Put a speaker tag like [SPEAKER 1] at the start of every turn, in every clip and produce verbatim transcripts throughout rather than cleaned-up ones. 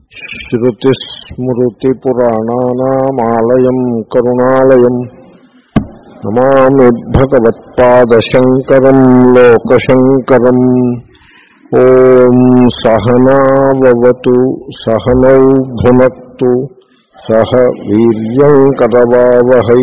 [SPEAKER 1] श्रुतिस्मृतिपुराणानामालयम् करुणालयम् नमामि भगवत्पादशङ्करम् लोकशङ्करम्। ॐ सहनाववतु सहनौ भुनक्तु सह वीर्यम् करवावहै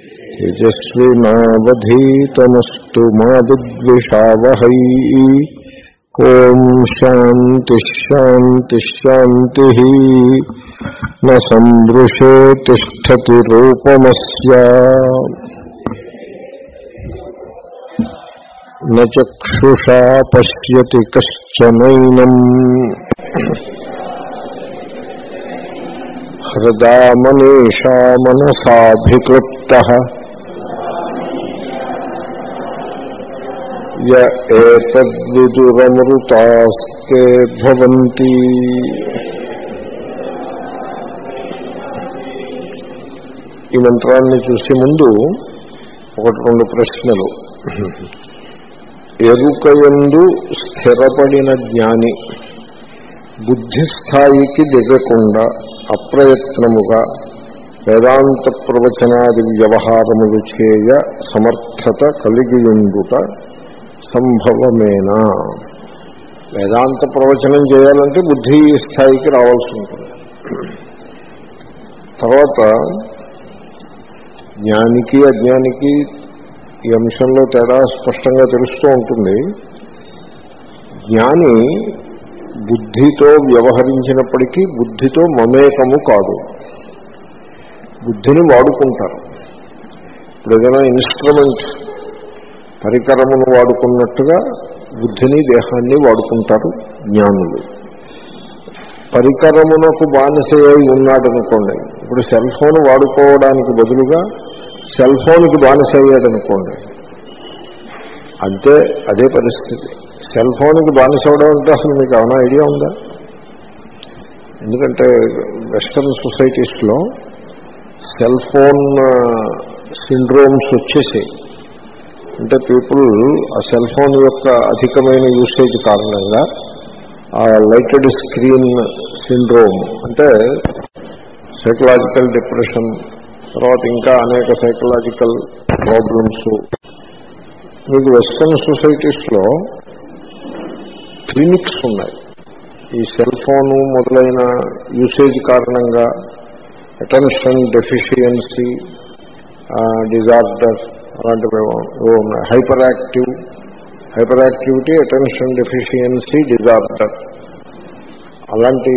[SPEAKER 1] तेजस्विनावधीतमस्तु मा विद्विषावहै। ओम शांति शांति शांति न संदृशे तिष्ठति रूपमस्य न चक्षुषा पश्यति कश्चनैनम् हृदा मनीषा मनसाभिक्लुप्तः य एतद्विदुरमृतास्ते भवन्ति। ఈ మంత్రాన్ని చూసే ముందు ఒకటి రెండు ప్రశ్నలు. ఎరుకయందు స్థిరపడిన జ్ఞాని బుద్ధిస్థాయికి దిగకుండా అప్రయత్నముగా వేదాంత ప్రవచనాది వ్యవహారములు చేయ సమర్థత కలిగియుండుట సంభవమేనా? వేదాంత ప్రవచనం చేయాలంటే బుద్ధి స్థాయికి రావాల్సి ఉంటుంది. తర్వాత జ్ఞానికి అజ్ఞానికి ఈ అంశంలో తేడా స్పష్టంగా తెలుస్తూ ఉంటుంది. జ్ఞాని బుద్ధితో వ్యవహరించినప్పటికీ బుద్ధితో మమేకము కాదు, బుద్ధిని వాడుకుంటారు. ఇప్పుడు ఏదైనా ఇన్స్ట్రుమెంట్ పరికరమును వాడుకున్నట్టుగా బుద్ధిని దేహాన్ని వాడుకుంటారు జ్ఞానులు. పరికరమునకు బానిసయ్యి ఉన్నాడనుకోండి, ఇప్పుడు సెల్ ఫోన్ వాడుకోవడానికి బదులుగా సెల్ ఫోన్కి బానిసయ్యాడనుకోండి, అంతే అదే పరిస్థితి. సెల్ ఫోన్కి బానిసవడం అంటే అసలు మీకు ఏమైనా ఐడియా ఉందా? ఎందుకంటే వెస్టర్న్ సొసైటీస్లో సెల్ ఫోన్ సిండ్రోమ్స్ వచ్చేసాయి. అంటే పీపుల్ ఆ సెల్ ఫోన్ యొక్క అధికమైన యూసేజ్ కారణంగా ఆ లైటెడ్ స్క్రీన్ సిండ్రోమ్ అంటే సైకలాజికల్ డిప్రెషన్, తర్వాత ఇంకా అనేక సైకలాజికల్ ప్రాబ్లమ్స్. మీకు వెస్టర్న్ సొసైటీస్లో క్లినిక్స్ ఉన్నాయి. ఈ సెల్ ఫోను మొదలైన యూసేజ్ కారణంగా అటెన్షన్ డెఫిషియన్సీ డిజార్డర్ అలాంటివి ఉన్నాయి. Hyper active hyper activity attention deficiency disorder అలాంటి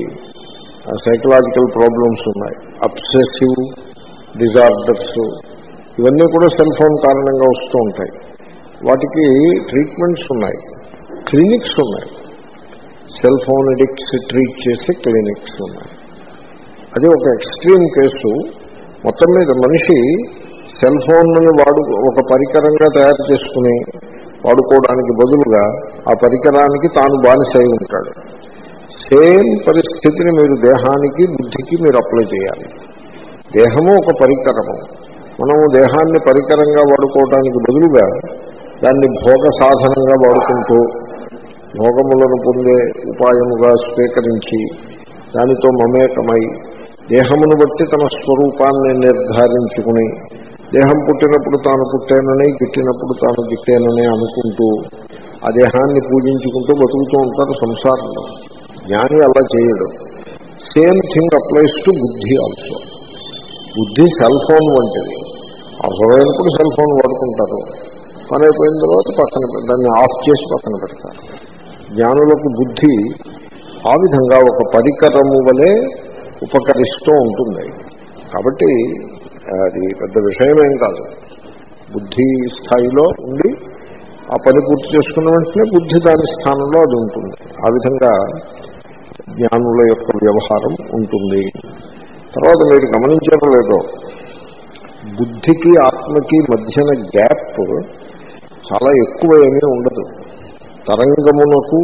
[SPEAKER 1] సైకలాజికల్ ప్రాబ్లమ్స్ ఉన్నాయి. అబ్సెసివ్ డిజార్డర్స్ ఇవన్నీ కూడా సెల్ ఫోన్ కారణంగా వస్తూ ఉంటాయి. వాటికి ట్రీట్మెంట్స్ ఉన్నాయి, క్లినిక్స్ ఉన్నాయి. సెల్ ఫోన్ అడిక్ట్స్ ట్రీట్ చేసే క్లినిక్స్ ఉన్నాయి. అది ఒక ఎక్స్ట్రీమ్ కేసు. మొత్తం మీద మనిషి సెల్ ఫోన్ని వాడు ఒక పరికరంగా తయారు చేసుకుని వాడుకోవడానికి బదులుగా ఆ పరికరానికి తాను బానిసై ఉంటాడు. సేమ్ పరిస్థితిని మీరు దేహానికి బుద్ధికి మీరు అప్లై చేయాలి. దేహము ఒక పరికరము. మనము దేహాన్ని పరికరంగా వాడుకోవడానికి బదులుగా దాన్ని భోగ సాధనంగా వాడుకుంటూ భోగములను పొందే ఉపాయముగా స్వీకరించి దానితో మమేకమై దేహమును బట్టి తన స్వరూపాన్ని నిర్ధారించుకుని దేహం పుట్టినప్పుడు తాను పుట్టానని, గిట్టినప్పుడు తాను గిట్టానని అనుకుంటూ ఆ దేహాన్ని పూజించుకుంటూ బతుకుతూ ఉంటారు సంసారంలో. జ్ఞాని అలా చేయడు. సేమ్ థింగ్ అప్లైస్ టు బుద్ధి ఆల్సో. బుద్ధి సెల్ ఫోన్ వంటిది. అవసరమైనప్పుడు సెల్ ఫోన్ వాడుకుంటారు, పని అయిపోయిన తర్వాత పక్కన దాన్ని ఆఫ్ చేసి పక్కన పెడతారు. జ్ఞానులకు బుద్ధి ఆ విధంగా ఒక పరికరము వలె ఉపకరిస్తూ ఉంటుంది. కాబట్టి అది పెద్ద విషయమేం కాదు. బుద్ధి స్థాయిలో ఉండి ఆ పని పూర్తి చేసుకున్న వెంటనే బుద్ధి దాని స్థానంలో అది ఉంటుంది. ఆ విధంగా జ్ఞానుల యొక్క వ్యవహారం ఉంటుంది. తర్వాత మీరు గమనించడం లేదో, బుద్ధికి ఆత్మకి మధ్యన గ్యాప్ చాలా ఎక్కువ ఏమీ ఉండదు. తరంగమునకు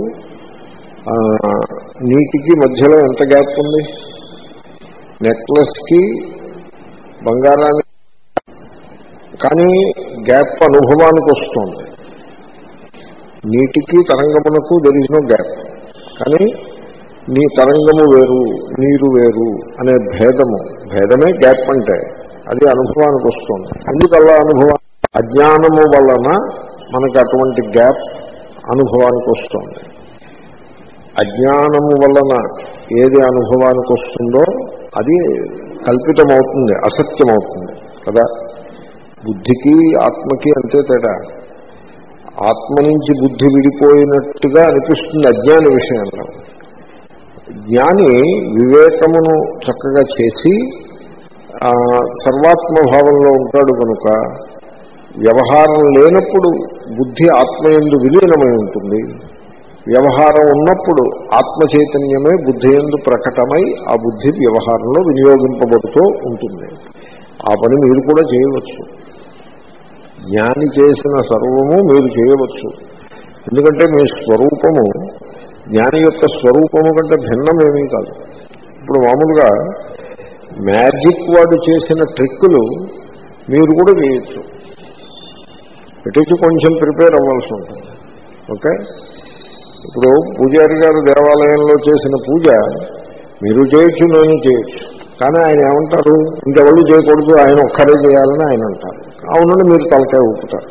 [SPEAKER 1] నీటికి మధ్యలో ఎంత గ్యాప్ ఉంది? నెక్లెస్కి బంగారానికి కానీ గ్యాప్ అనుభవానికి వస్తుంది. నీటికి తరంగమునకు దెర్ ఈజ్ నో గ్యాప్. కానీ నీ తరంగము వేరు నీరు వేరు అనే భేదము, భేదమే గ్యాప్ అంటే అది అనుభవానికి వస్తుంది. ఎందుకల్లా అనుభవం? అజ్ఞానము వలన మనకు అటువంటి గ్యాప్ అనుభవానికి వస్తుంది. అజ్ఞానము వలన ఏది అనుభవానికి వస్తుందో అది కల్పితమవుతుంది, అసత్యమవుతుంది కదా. బుద్ధికి ఆత్మకి అంతే తేడా. ఆత్మ నుంచి బుద్ధి విడిపోయినట్టుగా అనిపిస్తుంది అజ్ఞాని విషయంలో. జ్ఞాని వివేకమును చక్కగా చేసి సర్వాత్మభావంలో ఉంటాడు కనుక వ్యవహారం లేనప్పుడు బుద్ధి ఆత్మయందు విలీనమై ఉంటుంది. వ్యవహారం ఉన్నప్పుడు ఆత్మ చైతన్యమే బుద్ధి యందు ప్రకటమై ఆ బుద్ధి వ్యవహారంలో వినియోగింపబడుతూ ఉంటుంది. ఆ పని మీరు కూడా చేయవచ్చు. జ్ఞాని చేసిన సర్వము మీరు చేయవచ్చు. ఎందుకంటే మీ స్వరూపము జ్ఞాని యొక్క స్వరూపము కంటే భిన్నమేమీ కాదు. ఇప్పుడు మామూలుగా మ్యాజిక్ వాడు చేసిన ట్రిక్కులు మీరు కూడా చేయొచ్చు. ఇటు కొంచెం ప్రిపేర్ అవ్వాల్సి ఉంటుంది. ఓకే, ఇప్పుడు పూజారి గారు దేవాలయంలో చేసిన పూజ మీరు చేయొచ్చు, నేను చేయొచ్చు. కానీ ఆయన ఏమంటారు, ఇంకెవరు చేయకూడదు, ఆయన ఒక్కరే చేయాలని ఆయన అంటారు. అవునండి, మీరు తలకాయ ఊపుతారు.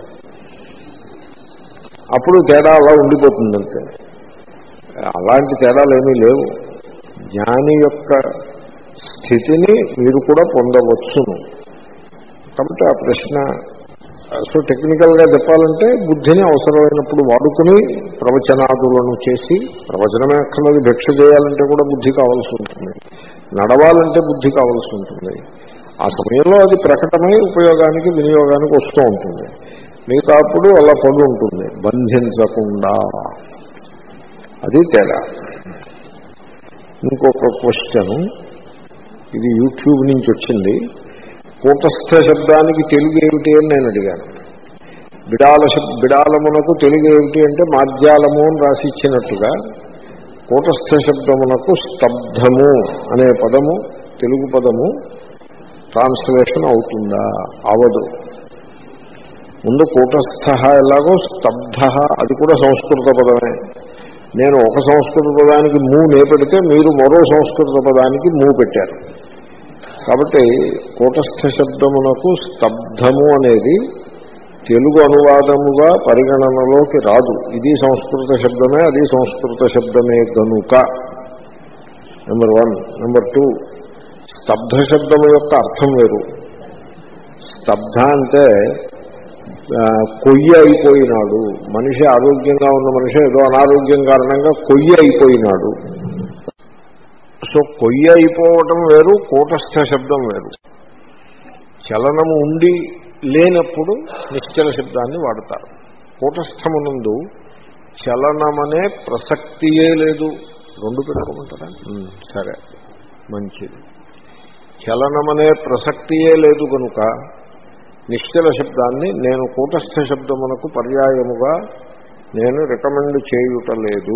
[SPEAKER 1] అప్పుడు తేడా అలా ఉండిపోతుందంటే అలాంటి తేడాలు ఏమీ లేవు. జ్ఞాని యొక్క స్థితిని మీరు కూడా పొందవచ్చును. కాబట్టి ఆ ప్రశ్న, సో టెక్నికల్గా చెప్పాలంటే బుద్ధిని అవసరమైనప్పుడు వాడుకుని ప్రవచనాదులను చేసి, ప్రవచనమే అక్కర్లేదు, భిక్ష చేయాలంటే కూడా బుద్ధి కావాల్సి ఉంటుంది, నడవాలంటే బుద్ధి కావాల్సి ఉంటుంది. ఆ సమయంలో అది ప్రకటమై ఉపయోగానికి వినియోగానికి వస్తూ ఉంటుంది. మిగతా అప్పుడు అలా పడి ఉంటుంది, బంధించకుండా. అది తేడా. ఇంకొక క్వశ్చన్, ఇది యూట్యూబ్ నుంచి వచ్చింది. కూటస్థ శబ్దానికి తెలుగు ఏమిటి అని నేను అడిగాను. బిడాల బిడాలమునకు తెలుగు ఏమిటి అంటే మాధ్యాలము అని రాసి ఇచ్చినట్టుగా కూటస్థ శబ్దమునకు స్తబ్ధము అనే పదము, తెలుగు పదము ట్రాన్స్లేషన్ అవుతుందా? అవదు. ముందు కూటస్థ ఎలాగో స్తబ్ధ అది కూడా సంస్కృత పదమే. నేను ఒక సంస్కృత పదానికి మూ నే పెడితే మీరు మరో సంస్కృత పదానికి మూ పెట్టారు. కాబట్టి కూటస్థ శబ్దమునకు స్తబ్ధము అనేది తెలుగు అనువాదముగా పరిగణనలోకి రాదు. ఇది సంస్కృత శబ్దమే, అది సంస్కృత శబ్దమే గనుక నెంబర్ వన్. నెంబర్ టూ, స్తబ్ధ శబ్దము యొక్క అర్థం వేరు. స్తబ్ధ అంటే కొయ్య అయిపోయినాడు, మనిషి ఆరోగ్యంగా ఉన్న మనిషి ఏదో అనారోగ్యం కారణంగా కొయ్య అయిపోయినాడు. సో కొయ్య అయిపోవటం వేరు, కూటస్థ శబ్దం వేరు. చలనము ఉండి లేనప్పుడు నిశ్చల శబ్దాన్ని వాడతారు. కూటస్థమునందు చలనమనే ప్రసక్తియే లేదు. రెండు పెట్టుకోమంటారా? సరే, మంచిది. చలనమనే ప్రసక్తియే లేదు కనుక నిశ్చల శబ్దాన్ని నేను కూటస్థ శబ్దమునకు పర్యాయముగా నేను రికమెండ్ చేయుటలేదు.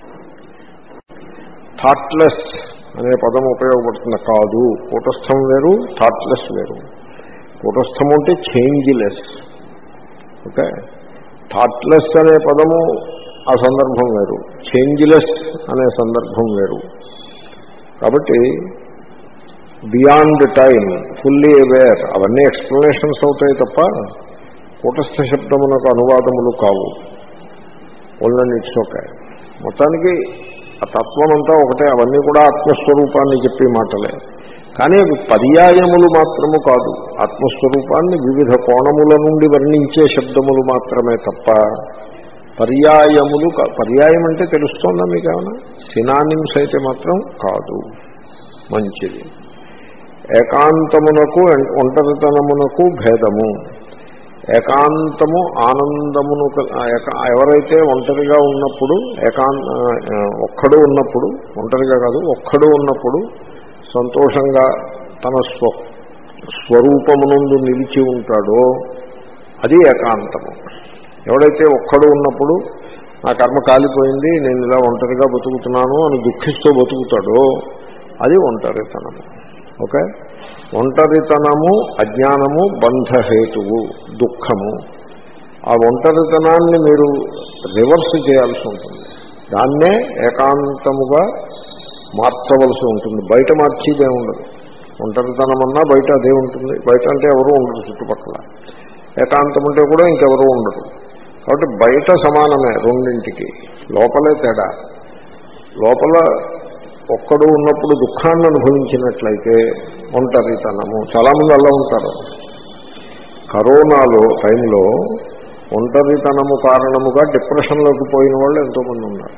[SPEAKER 1] థాట్లెస్ అనే పదం ఉపయోగపడుతుంది. కాదు, కూటస్థం వేరు, థాట్లెస్ వేరు. కూటస్థం అంటే చేంజ్లెస్. ఓకే, థాట్లెస్ అనే పదము ఆ సందర్భం వేరు, చేంజ్లెస్ అనే సందర్భం వేరు. కాబట్టి బియాండ్ టైం, ఫుల్లీ అవేర్, అవన్నీ ఎక్స్ప్లెనేషన్స్ అవుతాయి తప్ప కూటస్థ శబ్దమునకు అనువాదములు కావు. Only it's okay. మొత్తానికి ఆ తత్వం అంతా ఒకటే. అవన్నీ కూడా ఆత్మస్వరూపాన్ని చెప్పే మాటలే, కానీ అవి పర్యాయములు మాత్రము కాదు. ఆత్మస్వరూపాన్ని వివిధ కోణముల నుండి వర్ణించే శబ్దములు మాత్రమే తప్ప పర్యాయములు. పర్యాయం అంటే తెలుస్తోందా మీకు ఏమైనా? సినానిమ్స్ అయితే మాత్రం కాదు. మంచిది. ఏకాంతమునకు ఒంటరితనమునకు భేదము. ఏకాంతము ఆనందమును, ఎవరైతే ఒంటరిగా ఉన్నప్పుడు, ఏకాం ఒక్కడు ఉన్నప్పుడు, ఒంటరిగా కాదు ఒక్కడు ఉన్నప్పుడు సంతోషంగా తన స్వ స్వరూపమునందు నిలిచి ఉంటాడో అది ఏకాంతము. ఎవడైతే ఒక్కడు ఉన్నప్పుడు నా కర్మ కాలిపోయింది, నేను ఇలా ఒంటరిగా బతుకుతున్నాను అని దుఃఖిస్తూ బతుకుతాడో అది ఒంటరితనము. ఓకే, ఒంటరితనము అజ్ఞానము, బంధహేతువు, దుఃఖము. ఆ ఒంటరితనాన్ని మీరు రివర్స్ చేయాల్సి ఉంటుంది. దాన్నే ఏకాంతముగా మార్చవలసి ఉంటుంది. బయట మార్చేదే ఉండదు. ఒంటరితనం అన్నా బయట అదే ఉంటుంది. బయట అంటే ఎవరూ ఉండరు చుట్టుపక్కల. ఏకాంతం ఉంటే కూడా ఇంకెవరూ ఉండరు. కాబట్టి బయట సమానమే రెండింటికి, లోపలే తేడా. లోపల ఒక్కడు ఉన్నప్పుడు దుఃఖాన్ని అనుభవించినట్లయితే ఒంటరితనము. చాలామంది అలా ఉంటారు. కరోనాలో టైంలో ఒంటరితనము కారణముగా డిప్రెషన్లోకి పోయిన వాళ్ళు ఎంతోమంది ఉన్నారు.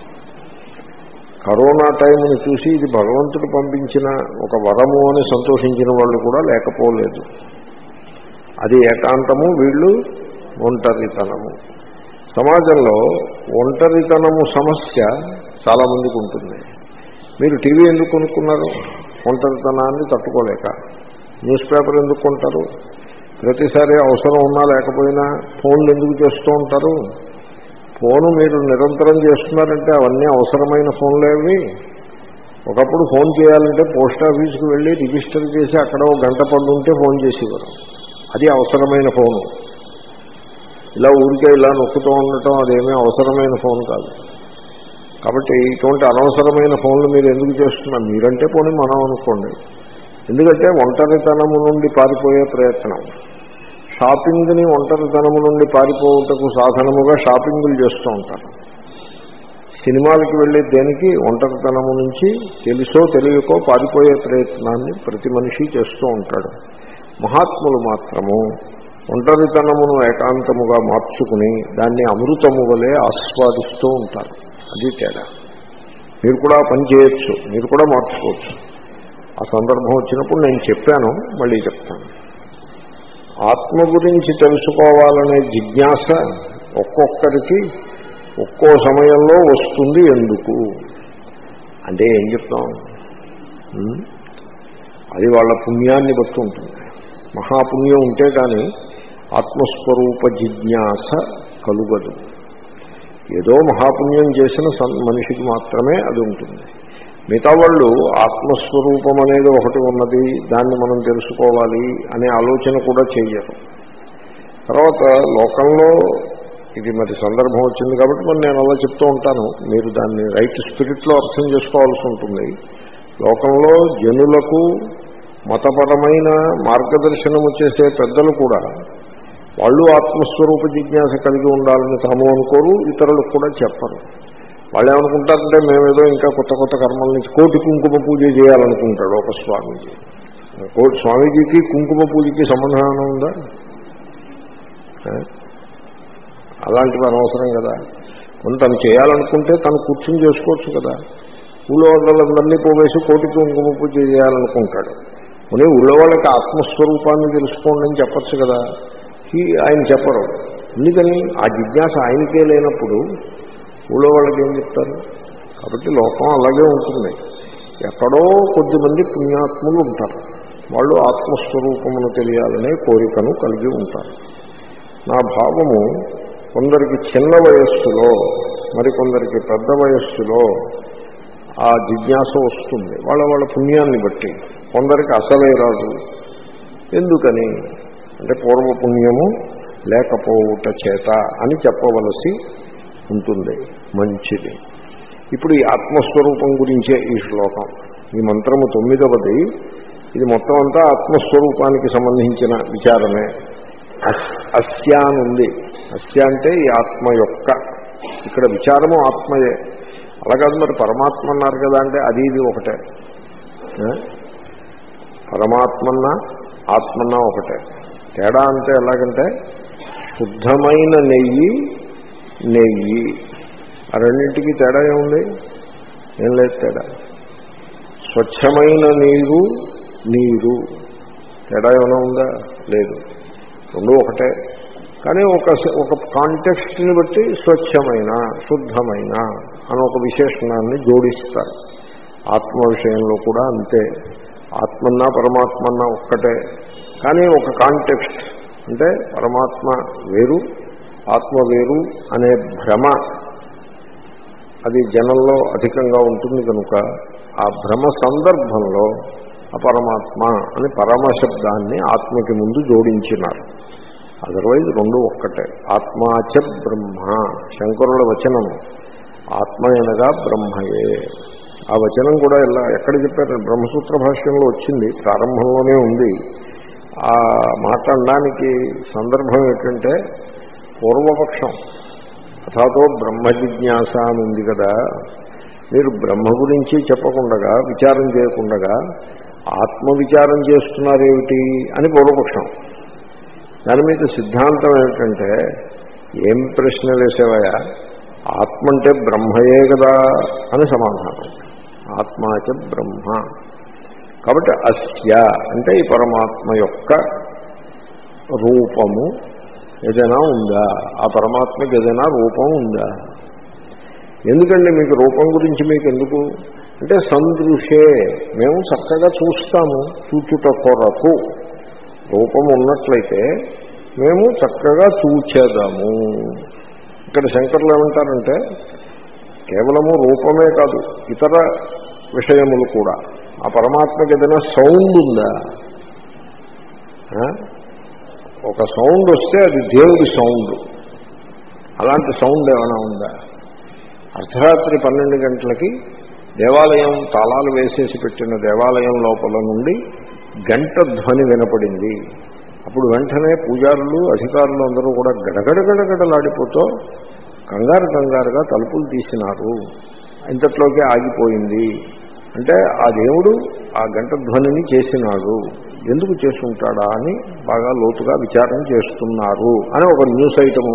[SPEAKER 1] కరోనా టైంని చూసి ఇది భగవంతుడు పంపించిన ఒక వరము అని సంతోషించిన వాళ్ళు కూడా లేకపోలేదు. అది ఏకాంతము, వీళ్ళు ఒంటరితనము. సమాజంలో ఒంటరితనము సమస్య చాలామందికి ఉంటుంది. మీరు టీవీ ఎందుకు కొనుక్కున్నారు? ఒంటరితనాన్ని తట్టుకోలేక. న్యూస్ పేపర్ ఎందుకు కొంటారు? ప్రతిసారి అవసరం ఉన్నా లేకపోయినా. ఫోన్లు ఎందుకు చేస్తూ ఉంటారు? ఫోను మీరు నిరంతరం చేస్తున్నారంటే అవన్నీ అవసరమైన ఫోన్లేవి. ఒకప్పుడు ఫోన్ చేయాలంటే పోస్ట్ ఆఫీస్కి వెళ్ళి రిజిస్టర్ చేసి అక్కడ ఒక గంట పడుంటే ఫోన్ చేసేవారు. అది అవసరమైన ఫోను. ఇలా ఊరికే ఇలా నొక్కుతూ ఉండటం అదేమీ అవసరమైన ఫోన్ కాదు. కాబట్టి ఇటువంటి అనవసరమైన ఫోన్లు మీరు ఎందుకు చేస్తున్నారు? మీరంటే పోనీ మనం అనుకోండి. ఎందుకంటే ఒంటరితనము నుండి పారిపోయే ప్రయత్నం. షాపింగ్ని ఒంటరితనము నుండి పారిపోవటకు సాధనముగా షాపింగులు చేస్తూ ఉంటారు. సినిమాలకి వెళ్ళే దేనికి? ఒంటరితనము నుంచి తెలుసో తెలియకో పారిపోయే ప్రయత్నాన్ని ప్రతి మనిషి చేస్తూ ఉంటాడు. మహాత్ములు మాత్రము ఒంటరితనమును ఏకాంతముగా మార్చుకుని దాన్ని అమృతము వలె ఆస్వాదిస్తూ ఉంటారు. అది తేడా. మీరు కూడా పని చేయొచ్చు, మీరు కూడా మార్చుకోవచ్చు. ఆ సందర్భం వచ్చినప్పుడు నేను చెప్పాను, మళ్ళీ చెప్తాను. ఆత్మ గురించి తెలుసుకోవాలనే జిజ్ఞాస ఒక్కొక్కరికి ఒక్కో సమయంలో వస్తుంది. ఎందుకు అంటే ఏం చెప్తాం? అది వాళ్ళ పుణ్యాన్ని బట్టి ఉంటుంది. మహాపుణ్యం ఉంటే కానీ ఆత్మస్వరూప జిజ్ఞాస కలుగదు. ఏదో మహాపుణ్యం చేసిన మనిషికి మాత్రమే అది ఉంటుంది. మిగతా వాళ్ళు ఆత్మస్వరూపం అనేది ఒకటి ఉన్నది, దాన్ని మనం తెలుసుకోవాలి అనే ఆలోచన కూడా చెయ్యరు. తర్వాత లోకంలో ఇది మరి సందర్భం వచ్చింది కాబట్టి మరి నేను అలా చెప్తూ ఉంటాను. మీరు దాన్ని రైట్ స్పిరిట్లో అర్థం చేసుకోవాల్సి ఉంటుంది. లోకంలో జనులకు మతపరమైన మార్గదర్శనము చేసే పెద్దలు కూడా వాళ్ళు ఆత్మస్వరూప జిజ్ఞాస కలిగి ఉండాలని తాము అనుకోరు, ఇతరులకు కూడా చెప్పరు. వాళ్ళు ఏమనుకుంటారంటే మేమేదో ఇంకా కొత్త కొత్త కర్మల నుంచి కోటి కుంకుమ పూజ చేయాలనుకుంటాడు ఒక స్వామీజీ. కోటి స్వామీజీకి కుంకుమ పూజకి సంబంధం ఉందా? అలాంటివి అనవసరం కదా. కొంత తను చేయాలనుకుంటే తను కూర్చుని చేసుకోవచ్చు కదా. ఊళ్ళో వాళ్ళందరినీ పోవేసి కోటి కుంకుమ పూజ చేయాలనుకుంటాడు. మరి ఊళ్ళో వాళ్ళకి ఆత్మస్వరూపాన్ని తెలుసుకోండి అని చెప్పచ్చు కదా. ఆయన చెప్పరు. ఎందుకని? ఆ జిజ్ఞాస ఆయనకే లేనప్పుడు ఊళ్ళో వాళ్ళకి ఏం చెప్తారు? కాబట్టి లోకం అలాగే ఉంటుంది. ఎక్కడో కొద్దిమంది పుణ్యాత్ములు ఉంటారు. వాళ్ళు ఆత్మస్వరూపమును తెలియాలనే కోరికను కలిగి ఉంటారు. నా భావము కొందరికి చిన్న వయస్సులో, మరికొందరికి పెద్ద వయస్సులో ఆ జిజ్ఞాస వస్తుంది. వాళ్ళ వాళ్ళ పుణ్యాన్ని బట్టి. కొందరికి అసలే రాదు. ఎందుకని అంటే పూర్వపుణ్యము లేకపోవుట చేత అని చెప్పవలసి ఉంటుంది. మంచిది. ఇప్పుడు ఈ ఆత్మస్వరూపం గురించే ఈ శ్లోకం. ఈ మంత్రము తొమ్మిదవది. ఇది మొత్తం అంతా ఆత్మస్వరూపానికి సంబంధించిన విచారమే. అస్య అని ఉంది. అస్య అంటే ఈ ఆత్మ యొక్క. ఇక్కడ విచారము ఆత్మయే. అలాగదు మరి పరమాత్మ అన్నారు కదా అంటే అది ఇది ఒకటే. పరమాత్మన్నా ఆత్మన్నా ఒకటే. తేడా అంటే ఎలాగంటే శుద్ధమైన నెయ్యి నెయ్యి ఆ రెండింటికి తేడా ఏముంది? ఏం లేదు తేడా. స్వచ్ఛమైన నీరు నీరు తేడా ఏమైనా ఉందా? లేదు. రెండు ఒకటే. కానీ ఒక ఒక కాంటెక్స్ట్ని బట్టి స్వచ్ఛమైన శుద్ధమైన అని ఒక విశేషణాన్ని జోడిస్తారు. ఆత్మ విషయంలో కూడా అంతే. ఆత్మన్నా పరమాత్మన్నా ఒక్కటే. కానీ ఒక కాంటెక్స్ట్ అంటే పరమాత్మ వేరు ఆత్మ వేరు అనే భ్రమ అది జనంలో అధికంగా ఉంటుంది కనుక ఆ భ్రమ సందర్భంలో అపరమాత్మ అని పరమశబ్దాన్ని ఆత్మకి ముందు జోడించినారు. అదర్వైజ్ రెండు ఒక్కటే. ఆత్మాచ బ్రహ్మ శంకరుల వచనము. ఆత్మ అనగా బ్రహ్మయే. ఆ వచనం కూడా ఇలా ఎక్కడ చెప్పారు? బ్రహ్మసూత్ర భాష్యంలో వచ్చింది, ప్రారంభంలోనే ఉంది. ఆ మాట అనడానికి సందర్భం ఏంటంటే పూర్వపక్షం అథాతో బ్రహ్మ జిజ్ఞాస అని ఉంది కదా, మీరు బ్రహ్మ గురించి చెప్పకుండగా విచారం చేయకుండగా ఆత్మవిచారం చేస్తున్నారేమిటి అని పూర్వపక్షం. దాని మీద సిద్ధాంతం ఏమిటంటే, ఏం ప్రశ్న వేసేవయా, ఆత్మ అంటే బ్రహ్మయే కదా అని సమాధానం. ఆత్మాచ బ్రహ్మ. కాబట్టి అస్య అంటే ఈ పరమాత్మ యొక్క రూపము ఏదైనా ఉందా, ఆ పరమాత్మకి ఏదైనా రూపం ఉందా? ఎందుకండి మీకు రూపం గురించి మీకు ఎందుకు అంటే, సందృశే మేము చక్కగా చూస్తాము, చూచుట కొరకు రూపం ఉన్నట్లయితే మేము చక్కగా చూచేదాము. ఇక్కడ శంకర్లు ఏమంటారంటే, కేవలము రూపమే కాదు, ఇతర విషయములు కూడా. ఆ పరమాత్మకి ఏదైనా సౌండ్ ఉందా? ఒక సౌండ్ వస్తే అది దేవుడి సౌండ్. అలాంటి సౌండ్ ఏమైనా ఉందా? అర్ధరాత్రి పన్నెండు గంటలకి దేవాలయం తాళాలు వేసేసి పెట్టిన దేవాలయం లోపల నుండి గంట ధ్వని వినపడింది. అప్పుడు వెంటనే పూజారులు అధికారులు అందరూ కూడా గడగడగడగడలాడిపోతూ కంగారు కంగారుగా తలుపులు తీసినారు. ఇంతట్లోకి ఆగిపోయింది అంటే ఆ దేవుడు ఆ గంట ధ్వనిని చేసినాడు, ఎందుకు చేసుకుంటాడా అని బాగా లోతుగా విచారం చేస్తున్నారు అని ఒక న్యూస్ ఐటము.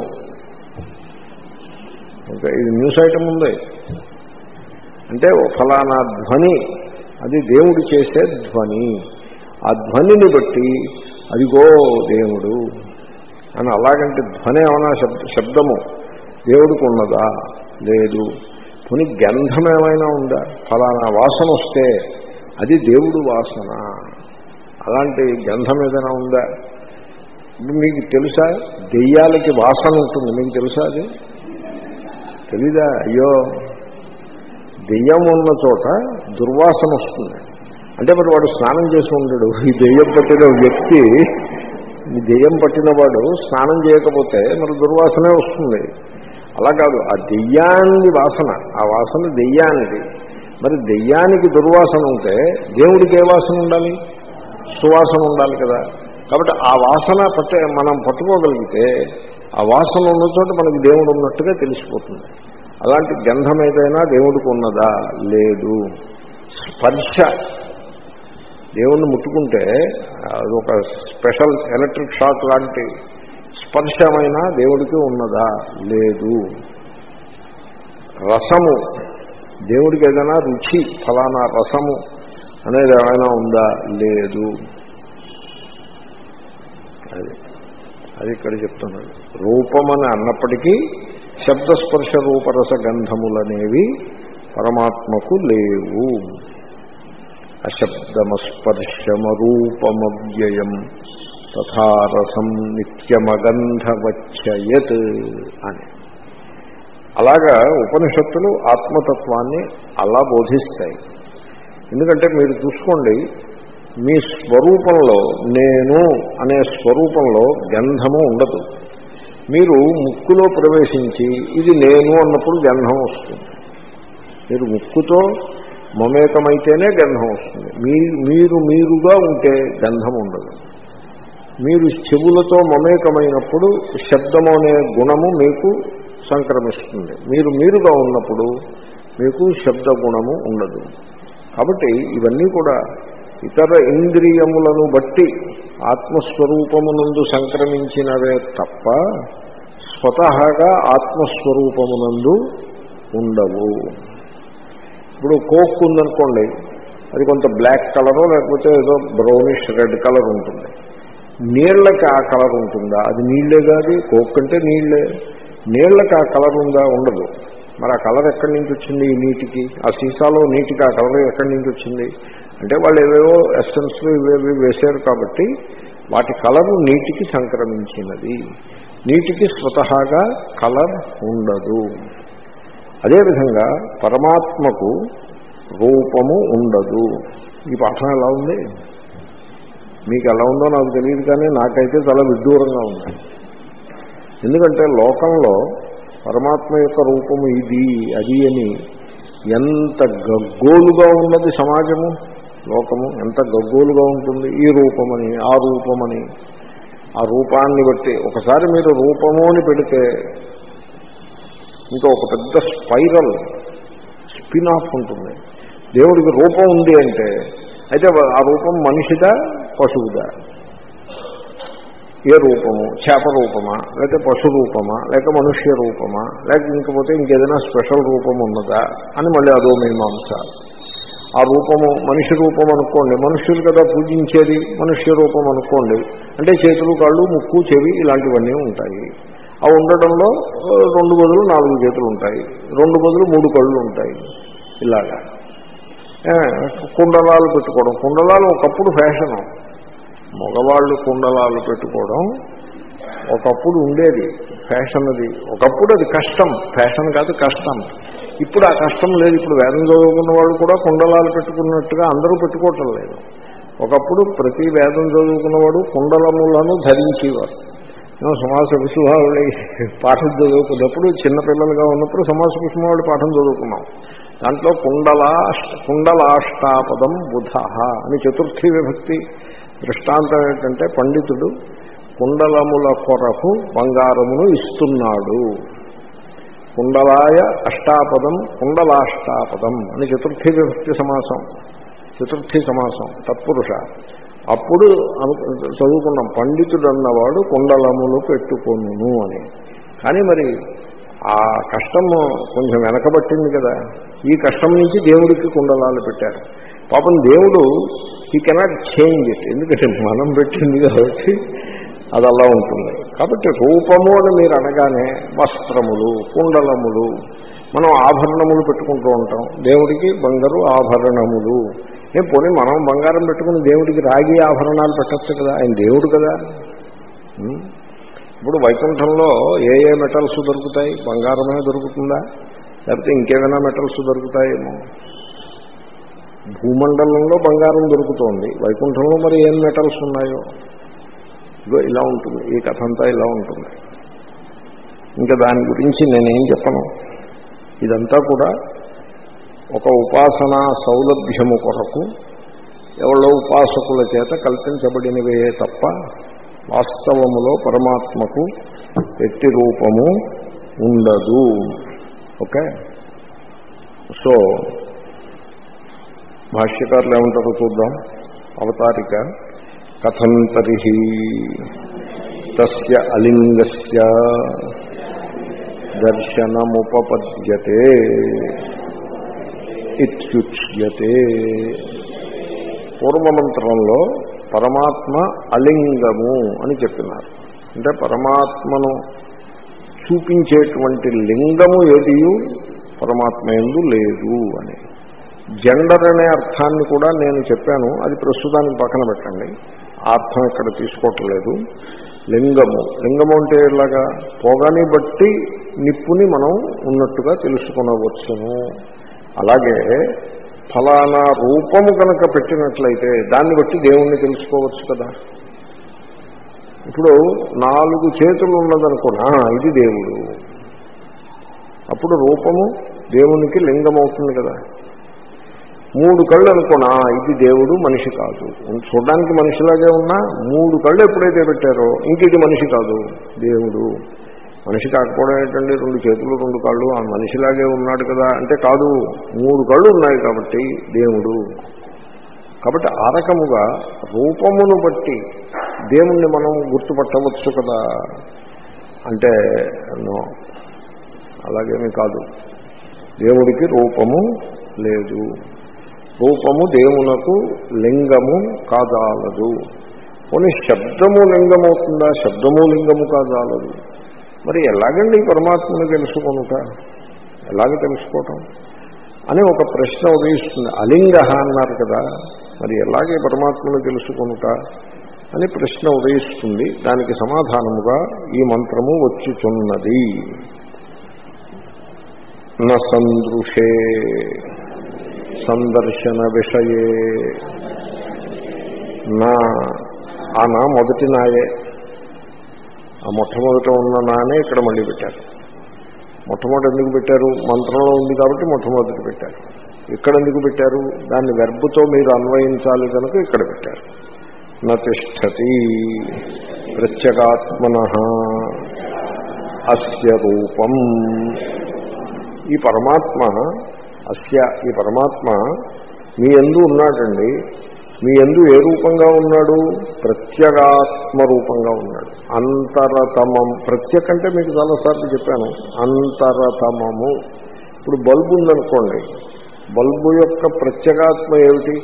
[SPEAKER 1] ఓకే, ఇది న్యూస్ ఐటమ్ ఉంది అంటే ఫలానా ధ్వని అది దేవుడు చేసే ధ్వని, ఆ ధ్వనిని బట్టి అదిగో దేవుడు అని. అలాగంటే ధ్వని ఏమైనా శబ్ద శబ్దము దేవుడికి ఉన్నదా? లేదు. పోనీ గంధం ఏమైనా ఉందా? ఫలానా వాసన వస్తే అది దేవుడు వాసన, అలాంటి గంధం ఏదైనా ఉందా? మీకు తెలుసా దెయ్యాలకి వాసన ఉంటుంది, మీకు తెలుసా? అది తెలీదా? అయ్యో, దెయ్యం ఉన్న చోట దుర్వాసన వస్తుంది అంటే మరి వాడు స్నానం చేసి ఉండడు. ఈ దెయ్యం పట్టిన వ్యక్తి, ఈ దెయ్యం పట్టిన వాడు స్నానం చేయకపోతే మరి దుర్వాసనే వస్తుంది. అలా కాదు, ఆ దెయ్యానికి వాసన, ఆ వాసన దెయ్యానికి. మరి దెయ్యానికి దుర్వాసన ఉంటే దేవుడికి ఏ వాసన ఉండాలి? సువాసన ఉండాలి కదా. కాబట్టి ఆ వాసన పట్టే మనం పట్టుకోగలిగితే ఆ వాసన ఉన్న చోట మనకి దేవుడు ఉన్నట్టుగా తెలిసిపోతుంది. అలాంటి గంధం ఏదైనా దేవుడికి ఉన్నదా? లేదు. స్పర్శ, దేవుణ్ణి ముట్టుకుంటే అదొక స్పెషల్ ఎలక్ట్రిక్ షాక్ లాంటి స్పర్శమైనా దేవుడికి ఉన్నదా? లేదు. రసము, దేవుడికి ఏదైనా రుచి, ఫలానా రసము అనేది ఏమైనా ఉందా? లేదు. అది అది ఇక్కడ చెప్తున్నాడు. రూపమని అన్నప్పటికీ శబ్దస్పర్శ రూపరస గంధములనేవి పరమాత్మకు లేవు. అశబ్దమస్పర్శమరూపమవ్యయం తథారసం నిత్యమగంధవచ్చయత్ అని. అలాగా ఉపనిషత్తులు ఆత్మతత్వాన్ని అలా బోధిస్తాయి. ఎందుకంటే మీరు చూసుకోండి, మీ స్వరూపంలో, నేను అనే స్వరూపంలో గంధము ఉండదు. మీరు ముక్కులో ప్రవేశించి ఇది నేను అన్నప్పుడు గంధం వస్తుంది. మీరు ముక్కుతో మమేకమైతేనే గంధం వస్తుంది. మీరు మీరు మీరుగా ఉంటే గంధం ఉండదు. మీరు చెవులతో మమేకమైనప్పుడు శబ్దము అనే గుణము మీకు సంక్రమిస్తుంది. మీరు మీరుగా ఉన్నప్పుడు మీకు శబ్ద గుణము ఉండదు. కాబట్టి ఇవన్నీ కూడా ఇతర ఇంద్రియములను బట్టి ఆత్మస్వరూపమునందు సంక్రమించినవే తప్ప స్వతహాగా ఆత్మస్వరూపమునందు ఉండవు. ఇప్పుడు కోక్ ఉందనుకోండి, అది కొంత బ్లాక్ కలరో లేకపోతే ఏదో బ్రౌనిష్ రెడ్ కలర్ ఉంటుంది. నీళ్లకి ఆ కలర్ ఉంటుందా? అది నీళ్లే కాదు. కోక్ అంటే నీళ్లే. నీళ్లకి ఆ కలర్ ఉందా? ఉండదు. మరి ఆ కలర్ ఎక్కడి నుంచి వచ్చింది? ఈ నీటికి, ఆ సీసాలో నీటికి ఆ కలర్ ఎక్కడి నుంచి వచ్చింది అంటే వాళ్ళు ఏవేవో ఎస్సెన్స్లు ఇవేవి వేశారు కాబట్టి వాటి కలరు నీటికి సంక్రమించినది. నీటికి స్వతహాగా కలర్ ఉండదు. అదేవిధంగా పరమాత్మకు రూపము ఉండదు. ఈ పాఠం ఎలా ఉంది? మీకు ఎలా ఉందో నాకు తెలియదు, కానీ నాకైతే చాలా విడ్డూరంగా ఉంది. ఎందుకంటే లోకంలో పరమాత్మ యొక్క రూపము ఇది అది అని ఎంత గగ్గోలుగా ఉన్నది సమాజము, లోకము ఎంత గగ్గోలుగా ఉంటుంది. ఈ రూపమని ఆ రూపమని, ఆ రూపాన్ని బట్టి ఒకసారి మీరు రూపము అని పెడితే ఇంకా ఒక పెద్ద స్పైరల్ స్పిన్ ఆఫ్ ఉంటుంది. దేవుడికి రూపం ఉంది అంటే అయితే ఆ రూపం మనిషిదా పశువుదా? ఏ రూపము? చేప రూపమా, లేకపోతే పశు రూపమా, లేక మనుష్య రూపమా, లేక ఇంకపోతే ఇంకేదైనా స్పెషల్ రూపం ఉన్నదా అని మళ్ళీ అదో మీమాంస. ఆ రూపము మనిషి రూపం అనుకోండి, మనుష్యులు కదా పూజించేది, మనుష్య రూపం అనుకోండి అంటే చేతులు, కాళ్ళు, ముక్కు, చెవి ఇలాంటివన్నీ ఉంటాయి. అవి ఉండడంలో రెండు బదులు నాలుగు చేతులు ఉంటాయి, రెండు బదులు మూడు కళ్ళు ఉంటాయి. ఇలాగా కుండలాలు పెట్టుకోవడం, కుండలాలు ఒకప్పుడు ఫ్యాషను. మగవాళ్ళు కుండలాలు పెట్టుకోవడం ఒకప్పుడు ఉండేది ఫ్యాషన్. అది ఒకప్పుడు అది కష్టం, ఫ్యాషన్ కాదు కష్టం. ఇప్పుడు ఆ కష్టం లేదు. ఇప్పుడు వేదం చదువుకున్న వాళ్ళు కూడా కుండలాలు పెట్టుకున్నట్టుగా అందరూ పెట్టుకోవటం లేదు. ఒకప్పుడు ప్రతి వేదం చదువుకున్నవాడు కుండలములను ధరించేవారు. మేము సమాస కుసుమావళి పాఠం చదువుకున్నప్పుడు, చిన్నపిల్లలుగా ఉన్నప్పుడు సమాస కుసుమావళి పాఠం చదువుకున్నాం. దాంట్లో కుండలా కుండలాష్టాపదం బుధ అని చతుర్థి విభక్తి దృష్టాంతం ఏంటంటే పండితుడు కుండలముల కొరకు బంగారమును ఇస్తున్నాడు. కుండలాయ అష్టాపదం కుండలాష్టాపదం అని చతుర్థి విభక్తి సమాసం, చతుర్థి సమాసం తత్పురుష. అప్పుడు చదువుకున్నాం పండితుడు అన్నవాడు కుండలములు పెట్టుకొనును అని. కానీ మరి ఆ కష్టం కొంచెం వెనకబట్టింది కదా. ఈ కష్టం నుంచి దేవుడికి కుండలాలు పెట్టారు. పాపం దేవుడు హీ కెనాట్ చేంజ్ ఇట్, ఎందుకంటే మనం పెట్టింది కాబట్టి అది అలా ఉంటుంది. కాబట్టి రూపము అని మీరు అనగానే వస్త్రములు, కుండలములు, మనం ఆభరణములు పెట్టుకుంటూ ఉంటాం. దేవుడికి బంగారు ఆభరణములు. నేను పోనీ మనం బంగారం పెట్టుకుని దేవుడికి రాగి ఆభరణాలు పెట్టచ్చు కదా, ఆయన దేవుడు కదా. ఇప్పుడు వైకుంఠంలో ఏ ఏ మెటల్స్ దొరుకుతాయి? బంగారమే దొరుకుతుందా, లేకపోతే ఇంకేమైనా మెటల్స్ దొరుకుతాయేమో? భూమండలంలో బంగారం దొరుకుతోంది, వైకుంఠంలో మరి ఏం మెటల్స్ ఉన్నాయో? ఇదో ఇలా ఉంటుంది, ఈ కథ అంతా ఇలా ఉంటుంది. ఇంకా దాని గురించి నేనేం చెప్పను. ఇదంతా కూడా ఒక ఉపాసనా సౌలభ్యము కొరకు ఎవరో ఉపాసకుల చేత కల్పించబడినవే తప్ప వాస్తవములో పరమాత్మకు ఎట్టి రూపము ఉండదు. ఓకే, సో భాష్యకారులు ఏమంటారో చూద్దాం. అవతారిక కథం తరిహి తస్య అలింగస్య దర్శనముపపద్యతే ఇత్యుచ్యతే. పూర్వమంత్రంలో పరమాత్మ అలింగము అని చెప్పినారు. అంటే పరమాత్మను చూపించేటువంటి లింగము ఏదియు పరమాత్మ యందు లేదు అని. జెండర్ అనే అర్థాన్ని కూడా నేను చెప్పాను, అది ప్రస్తుతానికి పక్కన పెట్టండి, ఆ అర్థం ఇక్కడ తీసుకోవట్లేదు. లింగము, లింగము అంటే ఇలాగా పొగని బట్టి నిప్పుని మనం ఉన్నట్టుగా తెలుసుకునవచ్చును. అలాగే ఫలానా రూపము కనుక పెట్టినట్లయితే దాన్ని బట్టి దేవుణ్ణి తెలుసుకోవచ్చు కదా. ఇప్పుడు నాలుగు చేతులు ఉన్నదనుకున్నా ఇది దేవుడు, అప్పుడు రూపము దేవునికి లింగం అవుతుంది కదా. మూడు కళ్ళు అనుకున్నా ఇది దేవుడు, మనిషి కాదు. చూడడానికి మనిషిలాగే ఉన్నా మూడు కళ్ళు ఎప్పుడైతే పెట్టారో ఇంక ఇది మనిషి కాదు, దేవుడు. మనిషి కాకపోవడం ఏంటండి, రెండు చేతులు రెండు కాళ్ళు, ఆ మనిషిలాగే ఉన్నాడు కదా అంటే కాదు, మూడు కళ్ళు ఉన్నాయి కాబట్టి దేవుడు. కాబట్టి ఆ రకముగా రూపమును బట్టి దేవుణ్ణి మనం గుర్తుపట్టవచ్చు కదా అంటే నో, అలాగేమీ కాదు. దేవుడికి రూపము లేదు. రూపము దేవునకు లింగము కాదాలదు. పోనీ శబ్దము లింగమవుతుందా? శబ్దము లింగము కాదాలదు. మరి ఎలాగండి పరమాత్మను తెలుసుకొనుట, ఎలాగ తెలుసుకోవటం అని ఒక ప్రశ్న ఉదయిస్తుంది. అలింగ అన్నారు కదా, మరి ఎలాగే పరమాత్మను తెలుసుకొనుట అని ప్రశ్న ఉదయిస్తుంది. దానికి సమాధానముగా ఈ మంత్రము వచ్చుచున్నది. న సందృశే సందర్శన విషయే నా, ఆ నా మొదటి నాయే, ఆ మొట్టమొదట ఉన్న నానే ఇక్కడ మళ్ళీ పెట్టారు. మొట్టమొదటి ఎందుకు పెట్టారు? మంత్రంలో ఉంది కాబట్టి మొట్టమొదటి పెట్టారు. ఇక్కడ ఎందుకు పెట్టారు? దాన్ని వెర్బుతో మీరు అన్వయించాలి కనుక ఇక్కడ పెట్టారు. నతిష్ఠతి ప్రత్యేగాత్మనః అస్య రూపం. ఈ పరమాత్మ అస్య ఈ పరమాత్మ మీ యందు ఉన్నాడండి. మీ యందు ఏ రూపంగా ఉన్నాడు? ప్రత్యేగాత్మ రూపంగా ఉన్నాడు. అంతరతమం. ప్రత్యేక అంటే మీకు చాలాసార్లు చెప్పాను, అంతరతమము. ఇప్పుడు బల్బు ఉందనుకోండి, బల్బు యొక్క ప్రత్యేగాత్మ ఏమిటి?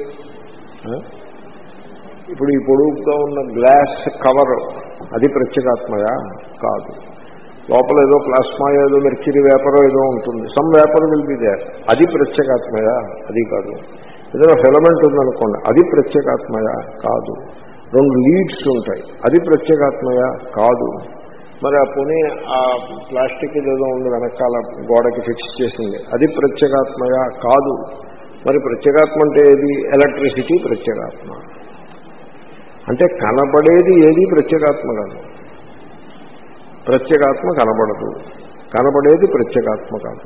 [SPEAKER 1] ఇప్పుడు ఈ పొడుగుగా ఉన్న గ్లాస్ కవర్ అది ప్రత్యేగాత్మయా? కాదు. లోపల ఏదో ప్లాస్మా ఏదో మెర్క్యూరీ వేపరో ఏదో ఉంటుంది, some vapour will be there, అది ప్రత్యేగాత్మయా? అది కాదు. ఏదైనా ఫిలమెంట్ ఉందనుకోండి, అది ప్రత్యేగాత్మయా? కాదు. రెండు లీడ్స్ ఉంటాయి, అది ప్రత్యేగాత్మయా? కాదు. మరి ఆ పోనీ ఆ ప్లాస్టిక్ ఏదో ఉంది వెనకాల గోడకి ఫిక్స్ చేసింది, అది ప్రత్యేగాత్మయా? కాదు. మరి ప్రత్యేగాత్మ అంటే ఏది? ఎలక్ట్రిసిటీ ప్రత్యేగాత్మ. అంటే కనబడేది ఏది ప్రత్యేగాత్మ కాదు. ప్రత్యేగాత్మ కనబడదు, కనబడేది ప్రత్యేగాత్మ కాదు.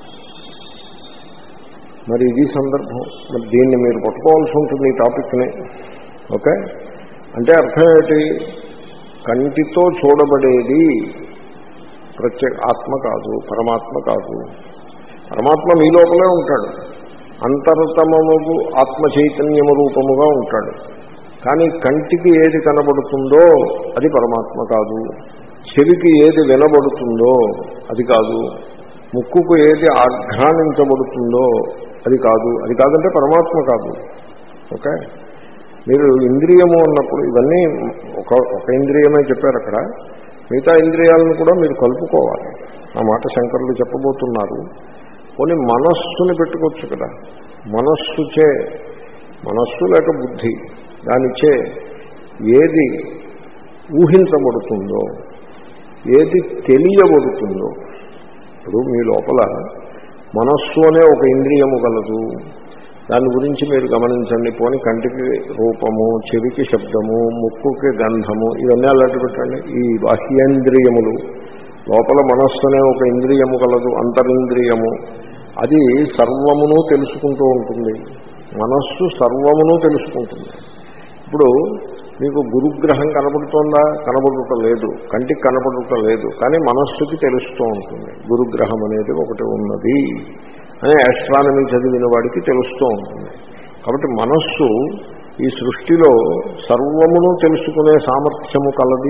[SPEAKER 1] మరి ఇది సందర్భం. మరి దీన్ని మీరు పట్టుకోవాల్సి ఉంటుంది ఈ టాపిక్ని. ఓకే, అంటే అర్థం ఏంటి? కంటితో చూడబడేది ప్రత్యేక ఆత్మ కాదు, పరమాత్మ కాదు. పరమాత్మ మీ లోపలే ఉంటాడు, అంతరతమముకు ఆత్మ చైతన్యము రూపముగా ఉంటాడు. కానీ కంటికి ఏది కనబడుతుందో అది పరమాత్మ కాదు, చెవికి ఏది వినబడుతుందో అది కాదు, ముక్కుకు ఏది ఆఘ్రానించబడుతుందో అది కాదు. అది కాదంటే పరమాత్మ కాదు. ఓకే, మీరు ఇంద్రియము అన్నప్పుడు ఇవన్నీ ఒక ఒక ఇంద్రియమే చెప్పారు అక్కడ, మిగతా ఇంద్రియాలను కూడా మీరు కలుపుకోవాలి. ఆ మాట శంకరులు చెప్పబోతున్నారు. పోనీ మనస్సుని పెట్టుకోవచ్చు కదా. మనస్సుచే, మనస్సు లేక బుద్ధి, దానిచే ఏది ఊహించబడుతుందో, ఏది తెలియబడుతుందో. ఇప్పుడు మీ లోపల మనస్సు అనే ఒక ఇంద్రియము గలదు, దాని గురించి మీరు గమనించండి. పోనీ కంటికి రూపము, చెవికి శబ్దము, ముక్కుకి గంధము, ఇవన్నీ అలాంటి పెట్టండి. ఈ బాహ్యేంద్రియములు లోపల మనస్సు అనే ఒక ఇంద్రియము గలదు, అంతరింద్రియము. అది సర్వమును తెలుసుకుంటూ ఉంటుంది. మనస్సు సర్వమును తెలుసుకుంటుంది. ఇప్పుడు మీకు గురుగ్రహం కనబడుతోందా? కనబడటం లేదు, కంటికి కనబడటం లేదు, కానీ మనస్సుకి తెలుస్తూ ఉంటుంది గురుగ్రహం అనేది ఒకటి ఉన్నది అని ఆస్ట్రానమీ చదివిన వాడికి తెలుస్తూ ఉంటుంది. కాబట్టి మనస్సు ఈ సృష్టిలో సర్వమును తెలుసుకునే సామర్థ్యము కలది.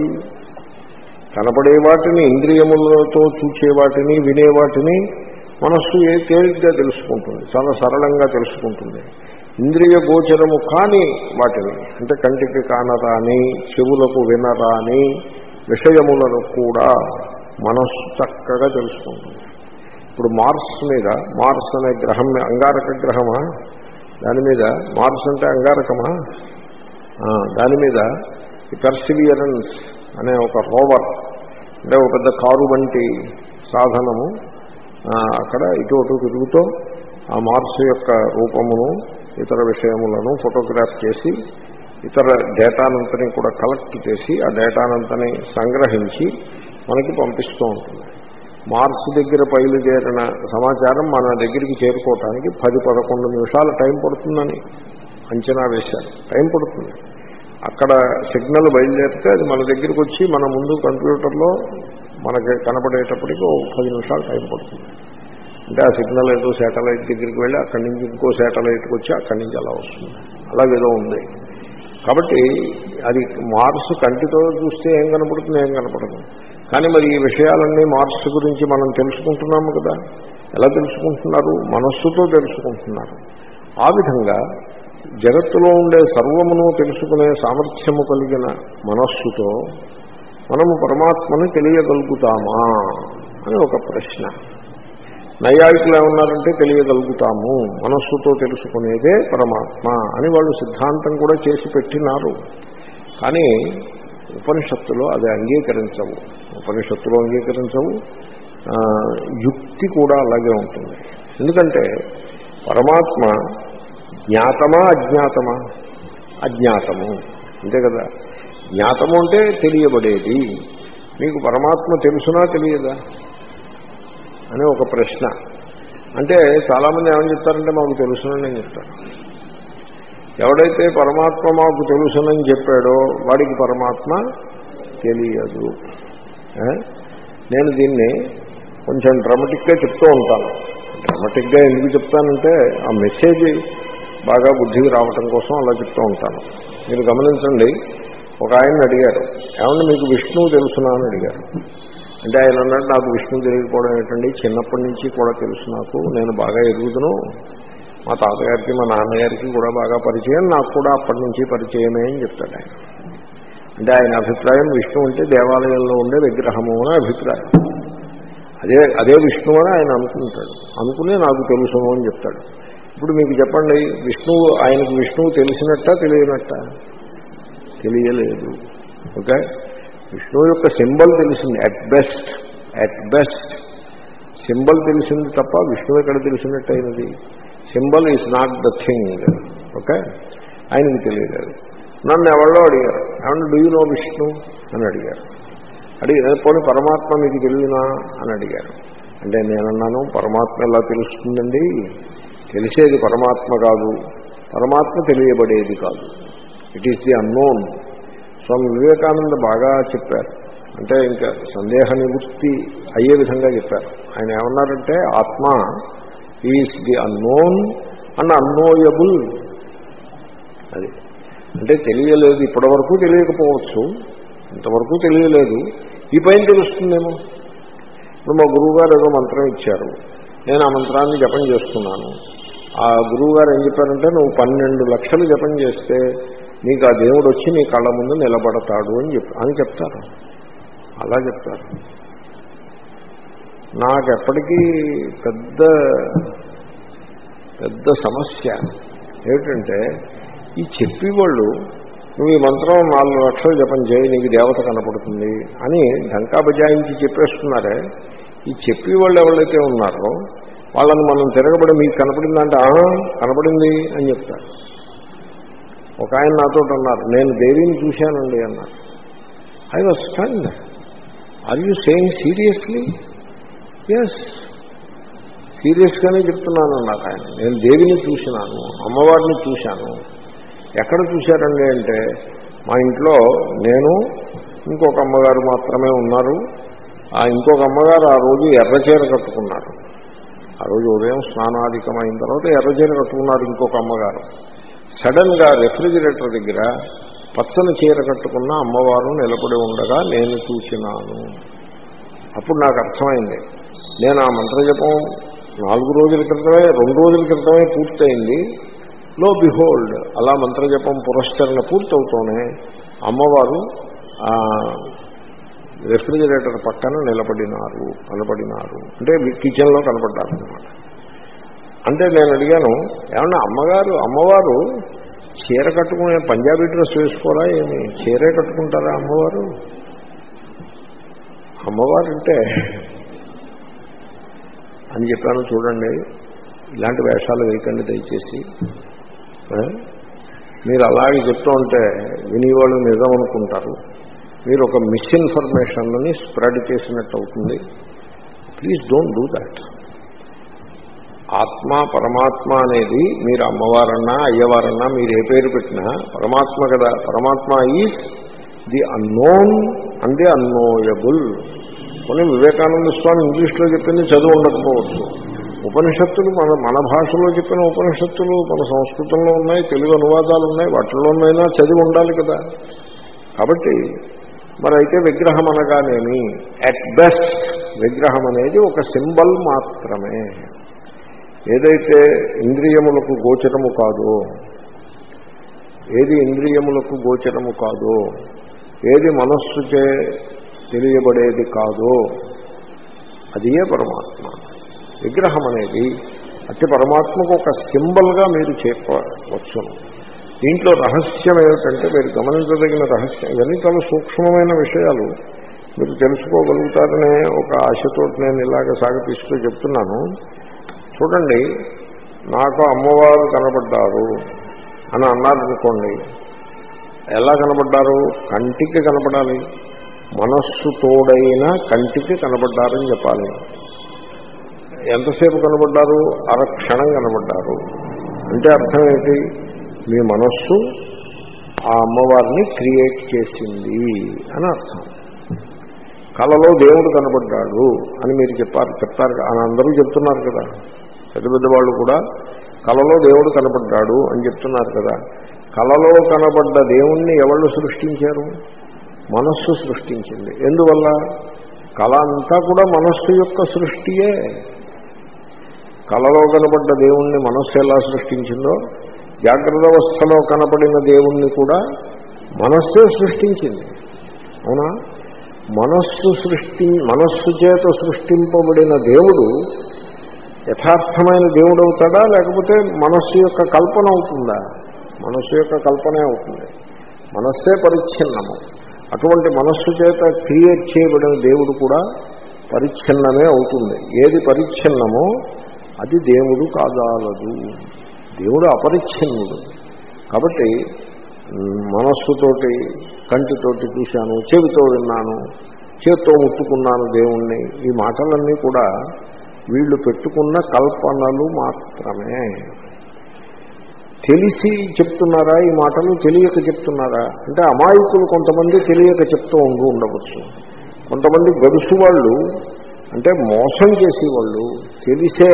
[SPEAKER 1] కనబడే వాటిని, ఇంద్రియములతో చూచే వాటిని, వినేవాటిని మనస్సు ఏ తేలిగ్గా తెలుసుకుంటుంది, చాలా సరళంగా తెలుసుకుంటుంది. ఇంద్రియ గోచరము కాని వాటిని, అంటే కంటికి కానరాని, చెవులకు వినరాని విషయములను కూడా మనస్సు చక్కగా తెలుసుకుంటుంది. ఇప్పుడు మార్స్ మీద, మార్స్ అనే గ్రహం అంగారక గ్రహమా, దాని మీద మార్స్ అంటే అంగారకమా, దాని మీద ఈ పర్సివియరెన్స్ అనే ఒక రోవర్, అంటే ఒక పెద్ద కారు వంటి సాధనము అక్కడ ఇటు అటు తిరుగుతూ ఆ మార్స్ యొక్క రూపమును, ఇతర విషయములను ఫోటోగ్రాఫ్ చేసి, ఇతర డేటానంతని కూడా కలెక్ట్ చేసి, ఆ డేటానంతని సంగ్రహించి మనకి పంపిస్తూ ఉంటుంది. మార్స్ దగ్గర బయలుదేరిన సమాచారం మన దగ్గరికి చేరుకోవటానికి పది పదకొండు నిమిషాల టైం పడుతుందని అంచనా వేశారు. టైం పడుతుంది. అక్కడ సిగ్నల్ బయలుదేరితే అది మన దగ్గరికి వచ్చి మన ముందు కంప్యూటర్లో మనకి కనపడేటప్పటికి ఓ పది నిమిషాలు టైం పడుతుంది. అంటే ఆ సిగ్నల్ ఏదో శాటిలైట్ దగ్గరికి వెళ్ళి అక్కడి నుంచి ఇంకో శాటిలైట్కి వచ్చి అక్కడి నుంచి అలా వస్తుంది. అలాగేదో ఉంది. కాబట్టి అది మార్స్ కంటితో చూస్తే ఏం కనపడుతుంది, ఏం కనపడదు. కానీ మరి ఈ విషయాలన్నీ మార్స్ గురించి మనం తెలుసుకుంటున్నాము కదా. ఎలా తెలుసుకుంటున్నారు? మనస్సుతో తెలుసుకుంటున్నారు. ఆ విధంగా జగత్తులో ఉండే సర్వమును తెలుసుకునే సామర్థ్యము కలిగిన మనస్సుతో మనము పరమాత్మని తెలియగలుగుతామా అని ఒక ప్రశ్న. నైయాయికులు ఏమన్నారంటే తెలియగలుగుతాము, మనస్సుతో తెలుసుకునేదే పరమాత్మ అని వాళ్ళు సిద్ధాంతం కూడా చేసి పెట్టినారు. కానీ ఉపనిషత్తులో అది అంగీకరించవు. ఉపనిషత్తులో అంగీకరించవు. యుక్తి కూడా అలాగే ఉంటుంది. ఎందుకంటే పరమాత్మ జ్ఞాతమా అజ్ఞాతమా? అజ్ఞాతము, అంతే కదా. జ్ఞాతము అంటే తెలియబడేది. మీకు పరమాత్మ తెలుసునా తెలియదా? అని ఒక ప్రశ్న. అంటే చాలామంది ఏమని చెప్తారంటే మాకు తెలుసునని చెప్తారు. ఎవడైతే పరమాత్మ మాకు తెలుసునని చెప్పాడో వాడికి పరమాత్మ తెలియదు. నేను దీన్ని కొంచెం డ్రామాటిక్గా చెప్తూ ఉంటాను. డ్రామాటిక్గా ఎందుకు చెప్తానంటే ఆ మెసేజ్ బాగా బుద్ధికి రావటం కోసం అలా చెప్తూ ఉంటాను. మీరు గమనించండి, ఒక ఆయన అడిగారు, ఏమన్నా మీకు విష్ణువు తెలుసునా అని అడిగారు. అంటే ఆయన అన్నాడు, నాకు విష్ణువు తెలియకపోవడం ఏంటండి, చిన్నప్పటి నుంచి కూడా తెలుసు, నాకు నేను బాగా ఎదుగుతును, మా తాతగారికి మా నాన్నగారికి కూడా బాగా పరిచయం, నాకు కూడా అప్పటి నుంచి పరిచయమే అని చెప్తాడు ఆయన. అంటే ఆయన అభిప్రాయం విష్ణువు అంటే దేవాలయంలో ఉండే విగ్రహము అని అభిప్రాయం. అదే అదే విష్ణువు అని ఆయన అనుకుంటాడు. అనుకునే నాకు తెలుసును అని చెప్తాడు. ఇప్పుడు మీకు చెప్పండి, విష్ణువు ఆయనకు విష్ణువు తెలిసినట్ట తెలియనట్ట? తెలియలేదు. ఓకే, విష్ణువు యొక్క సింబల్ తెలిసింది. At best at best symbol తెలిసింది తప్ప విష్ణువు ఎక్కడ తెలిసినట్టు అయినది? Symbol is not the thing. Okay, ఆయనకి తెలియలేదు. నన్ను ఎవరో అడిగారు, ఏమన్నా డూ యూ నో విష్ణు అని అడిగారు. అడిగి పోనీ పరమాత్మ మీకు తెలియనా అని అడిగారు. అంటే నేనన్నాను, పరమాత్మ ఎలా తెలుస్తుందండి, తెలిసేది పరమాత్మ కాదు, పరమాత్మ తెలియబడేది కాదు. It is the unknown. Swami Vivekananda బాగా చెప్పారు. అంటే ఇంకా సందేహ నివృత్తి అయ్యే విధంగా చెప్పారు. ఆయన ఏమన్నారంటే, ఆత్మ is the unknown and unknowable. అది అంటే తెలియలేదు, ఇప్పటివరకు తెలియకపోవచ్చు, ఇంతవరకు తెలియలేదు, ఈ పైన తెలుస్తుందేమో. ఇప్పుడు మా గురువుగారు ఏదో మంత్రం ఇచ్చారు, నేను ఆ మంత్రాన్ని జపం చేస్తున్నాను. ఆ గురువుగారు ఏం చెప్పారంటే, నువ్వు పన్నెండు లక్షలు జపం చేస్తే నీకు ఆ దేవుడు వచ్చి నీ కళ్ళ ముందు నిలబడతాడు అని చెప్ అని చెప్తారు. అలా చెప్తారు. నాకెప్పటికీ పెద్ద పెద్ద సమస్య ఏమిటంటే, ఈ చెప్పేవాళ్ళు నువ్వు ఈ మంత్రం నాలుగు లక్షలు జపం చేయి నీకు దేవత కనపడుతుంది అని ఢంకా బజాయించి చెప్పేస్తున్నారే, ఈ చెప్పేవాళ్ళు ఎవరైతే ఉన్నారో వాళ్ళని మనం తిరగబడి మీకు కనపడిందంటే కనపడింది అని చెప్తారు. ఒక ఆయన నాతో అన్నారు, నేను దేవిని చూశానండి అన్నారు. I was stunned. Are you saying seriously? Yes, సీరియస్గానే చెప్తున్నాను అన్నారు ఆయన. నేను దేవిని చూసినాను, అమ్మవారిని చూశాను. ఎక్కడ చూశారండి అంటే, మా ఇంట్లో నేను ఇంకొక అమ్మగారు మాత్రమే ఉన్నారు. ఆ ఇంకొక అమ్మగారు ఆ రోజు ఎర్రచీర కట్టుకున్నారు. ఆ రోజు ఉదయం స్నానాధికమైన తర్వాత ఎర్రచీర కట్టుకున్నారు ఇంకొక అమ్మగారు. సడన్గా రెఫ్రిజిరేటర్ దగ్గర పచ్చని చీర కట్టుకున్న అమ్మవారు నిలబడి ఉండగా నేను చూసినాను. అప్పుడు నాకు అర్థమైంది, నేను ఆ మంత్రజపం నాలుగు రోజుల క్రితమే రెండు రోజుల క్రితమే పూర్తయింది. లో బిహోల్డ్, అలా మంత్రజపం పురస్కరణ పూర్తవుతూనే అమ్మవారు రెఫ్రిజిరేటర్ పక్కన నిలబడినారు కనపడినారు అంటే కిచెన్లో కనపడ్డారు అన్నమాట. అంటే నేను అడిగాను, ఏమన్నా అమ్మగారు అమ్మవారు చీర కట్టుకునే పంజాబీ డ్రెస్ వేసుకోరా ఏమి, చీరే కట్టుకుంటారా అమ్మవారు? అమ్మవారు అంటే అని చెప్పాను. చూడండి, ఇలాంటి వేషాలు వేయకండి దయచేసి. మీరు అలాగే చెప్తూ ఉంటే వినివాళ్ళు నిజం అనుకుంటారు. మీరు ఒక మిస్ఇన్ఫర్మేషన్ని స్ప్రెడ్ చేసినట్టు అవుతుంది. Please don't do that. ఆత్మ పరమాత్మ అనేది మీరు అమ్మవారన్నా అయ్యవారన్నా మీరు ఏ పేరు పెట్టినా పరమాత్మ కదా. పరమాత్మ is the unknown and the unknowable. కొన్ని వివేకానంద స్వామి ఇంగ్లీష్లో చెప్పింది చదువు ఉండకపోవచ్చు. ఉపనిషత్తులు మన మన భాషలో చెప్పిన ఉపనిషత్తులు మన సంస్కృతంలో ఉన్నాయి, తెలుగు అనువాదాలు ఉన్నాయి, వాటిల్లోనైనా చదివి ఉండాలి కదా. కాబట్టి మరి అయితే విగ్రహం అనగానేమి, అట్ బెస్ట్ విగ్రహం అనేది ఒక సింబల్ మాత్రమే. ఏదైతే ఇంద్రియములకు గోచరము కాదో, ఏది ఇంద్రియములకు గోచరము కాదో, ఏది మనస్సుచే తెలియబడేది కాదో అదియే పరమాత్మ. విగ్రహం అనేది అతి పరమాత్మకు ఒక సింబల్గా మీరు చెప్పవచ్చును. దీంట్లో రహస్యం ఏమిటంటే, మీరు గమనించదగిన రహస్యం, ఇవన్నీ చాలా సూక్ష్మమైన విషయాలు, మీరు తెలుసుకోగలుగుతారనే ఒక ఆశతో నేను ఇలాగ సాగతీస్తూ చెప్తున్నాను. చూడండి, నాకు అమ్మవారు కనపడ్డారు అని అన్నారనుకోండి, ఎలా కనపడ్డారు? కంటికి కనపడాలి, మనస్సు తోడైన కంటికి కనపడ్డారని చెప్పాలి. ఎంతసేపు కనబడ్డారు? అరక్షణం కనబడ్డారు. అంటే అర్థం ఏంటి? మీ మనస్సు ఆ అమ్మవారిని క్రియేట్ చేసింది అని అర్థం. కళలో దేవుడు కనబడ్డాడు అని మీరు చెప్పారు చెప్తారు అని అందరూ చెప్తున్నారు కదా. పెద్ద పెద్ద వాళ్ళు కూడా కళలో దేవుడు కనబడ్డాడు అని చెప్తున్నారు కదా. కళలో కనబడ్డ దేవుణ్ణి ఎవళ్ళు సృష్టించారు? మనస్సు సృష్టించింది. ఎందువల్ల? కళ అంతా కూడా మనస్సు యొక్క సృష్టియే. కళలో కనబడ్డ దేవుణ్ణి మనస్సు ఎలా సృష్టించిందో జాగ్రత్త అవస్థలో కనపడిన దేవుణ్ణి కూడా మనస్సే సృష్టించింది. అవునా? మనస్సు సృష్టి మనస్సు చేత సృష్టింపబడిన దేవుడు యథార్థమైన దేవుడు అవుతాడా, లేకపోతే మనస్సు యొక్క కల్పన అవుతుందా? మనస్సు యొక్క కల్పనే అవుతుంది. మనస్సే పరిచ్ఛిన్నము. అటువంటి మనస్సు చేత క్రియేట్ చేయబడిన దేవుడు కూడా పరిచ్ఛిన్నమే అవుతుంది. ఏది పరిచ్ఛిన్నమో అది దేవుడు కాదాలదు. దేవుడు అపరిచ్ఛిన్నుడు. కాబట్టి మనస్సుతోటి కంటితోటి చూశాను, చెవితో విన్నాను, చేత్తో ముట్టుకున్నాను దేవుణ్ణి, ఈ మాటలన్నీ కూడా వీళ్ళు పెట్టుకున్న కల్పనలు మాత్రమే. తెలిసి చెప్తున్నారా ఈ మాటలు, తెలియక చెప్తున్నారా? అంటే అమాయకులు కొంతమంది తెలియక చెప్తూ ఉంటూ ఉండవచ్చు. కొంతమంది గడుసు వాళ్ళు, అంటే మోసం చేసేవాళ్ళు, తెలిసే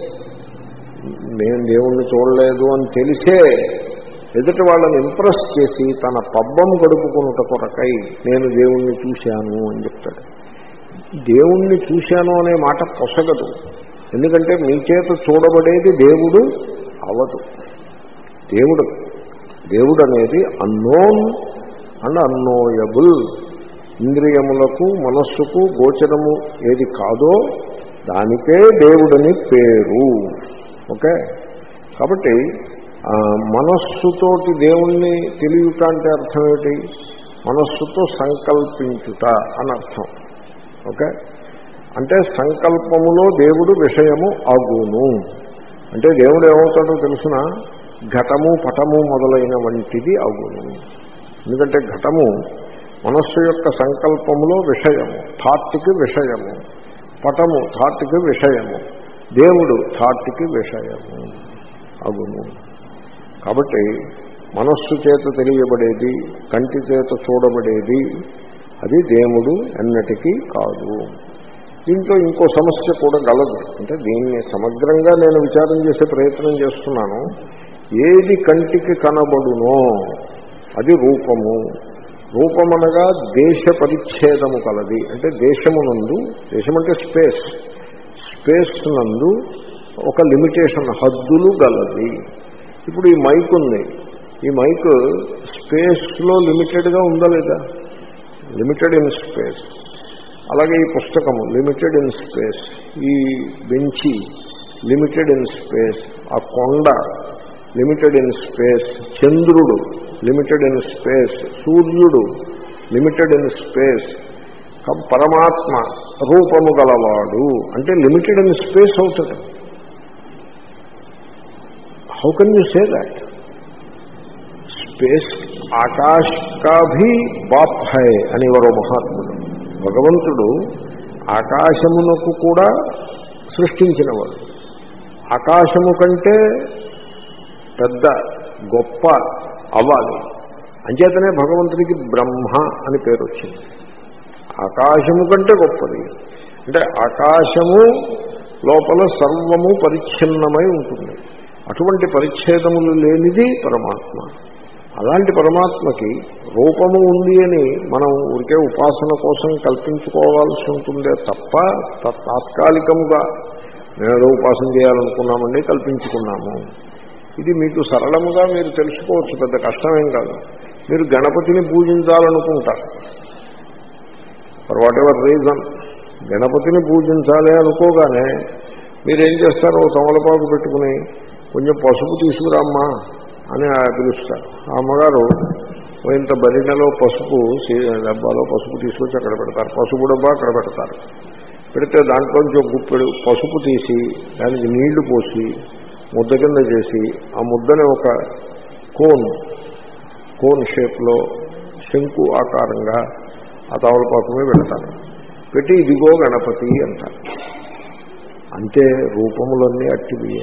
[SPEAKER 1] నేను దేవుణ్ణి చూడలేదు అని తెలిసే ఎదుటి వాళ్ళని ఇంప్రెస్ చేసి తన పబ్బం గడుపుకున్నట కొరకై నేను దేవుణ్ణి చూశాను అని చెప్తాడు. దేవుణ్ణి చూశాను అనే మాట పొసగదు. ఎందుకంటే మీ చేత చూడబడేది దేవుడు అవదు. దేవుడు దేవుడు అనేది అన్నోన్ అండ్ అన్నోయబుల్. ఇంద్రియములకు మనస్సుకు గోచరము ఏది కాదో దానికే దేవుడని పేరు. ఓకే. కాబట్టి మనస్సుతోటి దేవుణ్ణి తెలియట అంటే అర్థం ఏమిటి? మనస్సుతో సంకల్పించుట అని అర్థం. ఓకే. అంటే సంకల్పములో దేవుడు విషయము అగును. అంటే దేవుడు ఏమవుతాడో తెలుసిన ఘటము పటము మొదలైన వంటిది అగును. ఎందుకంటే ఘటము మనస్సు యొక్క సంకల్పములో విషయము, థాట్కి విషయము. పటము థాట్కి విషయము. దేవుడు థాట్కి విషయము అగును. కాబట్టి మనస్సు చేత తెలియబడేది, కంటి చేత చూడబడేది అది దేవుడు ఎన్నటికీ కాదు. దీంట్లో ఇంకో సమస్య కూడా గలదు. అంటే దీన్ని సమగ్రంగా నేను విచారం చేసే ప్రయత్నం చేస్తున్నాను. ఏది కంటికి కనబడునో అది రూపము. రూపమనగా దేశ పరిచ్ఛేదము కలది. అంటే దేశమునందు, దేశమంటే స్పేస్, స్పేస్ నందు ఒక లిమిటేషన్, హద్దులు గలది. ఇప్పుడు ఈ మైక్ ఉంది. ఈ మైక్ స్పేస్లో లిమిటెడ్గా ఉందా లేదా? Limited in space. అలాగే ఈ పుస్తకము లిమిటెడ్ ఇన్ స్పేస్. ఈ బెంచి లిమిటెడ్ ఇన్ స్పేస్. ఆ కొండ లిమిటెడ్ ఇన్ స్పేస్. చంద్రుడు లిమిటెడ్ ఇన్ స్పేస్. సూర్యుడు లిమిటెడ్ ఇన్ స్పేస్. పరమాత్మ రూపము గలవాడు అంటే లిమిటెడ్ ఇన్ స్పేస్ అవుతుంది. How can you say that? Space ఆకాశ్ కా భీ బాప్ హై అని ఎవరో మహాత్ముడు. భగవంతుడు ఆకాశమునకు కూడా సృష్టించినవాడు. ఆకాశము కంటే పెద్ద గొప్ప అవ్వాలి. అంచేతనే భగవంతుడికి బ్రహ్మ అని పేరు వచ్చింది. ఆకాశము కంటే గొప్పది. అంటే ఆకాశము లోపల సర్వము పరిచ్ఛిన్నమై ఉంటుంది. అటువంటి పరిచ్ఛేదములు లేనిది పరమాత్మ. అలాంటి పరమాత్మకి రూపము ఉంది అని మనం ఊరికే ఉపాసన కోసం కల్పించుకోవాల్సి ఉంటుందే తప్ప తాత్కాలికముగా మేము ఉపాసన చేయాలనుకున్నామండి కల్పించుకున్నాము. ఇది మీకు సరళముగా మీరు తెలుసుకోవచ్చు, పెద్ద కష్టమేం కాదు. మీరు గణపతిని పూజించాలనుకుంటారు, ఫర్ వాట్ ఎవర్ రీజన్ గణపతిని పూజించాలి అనుకోగానే మీరేం చేస్తారో తమలపాకు పెట్టుకుని కొంచెం పసుపు తీసుకురామ్మా అని పిలుస్తారు. ఆ అమ్మగారు ఇంత బరిణలో పసుపు డబ్బాలో పసుపు తీసుకొచ్చి అక్కడ పెడతారు. పసుపు డబ్బా అక్కడ పెడతారు. పెడితే దాంట్లోంచి ఒక గుప్పెడు పసుపు తీసి దానికి నీళ్లు పోసి ముద్ద కింద చేసి ఆ ముద్దని ఒక కోన్ కోన్ షేప్లో శంకు ఆకారంగా ఆ తమలపాకు మీద పెడతారు. పెట్టి ఇదిగో గణపతి అంటారు. అంతే, రూపములన్నీ అట్టివియే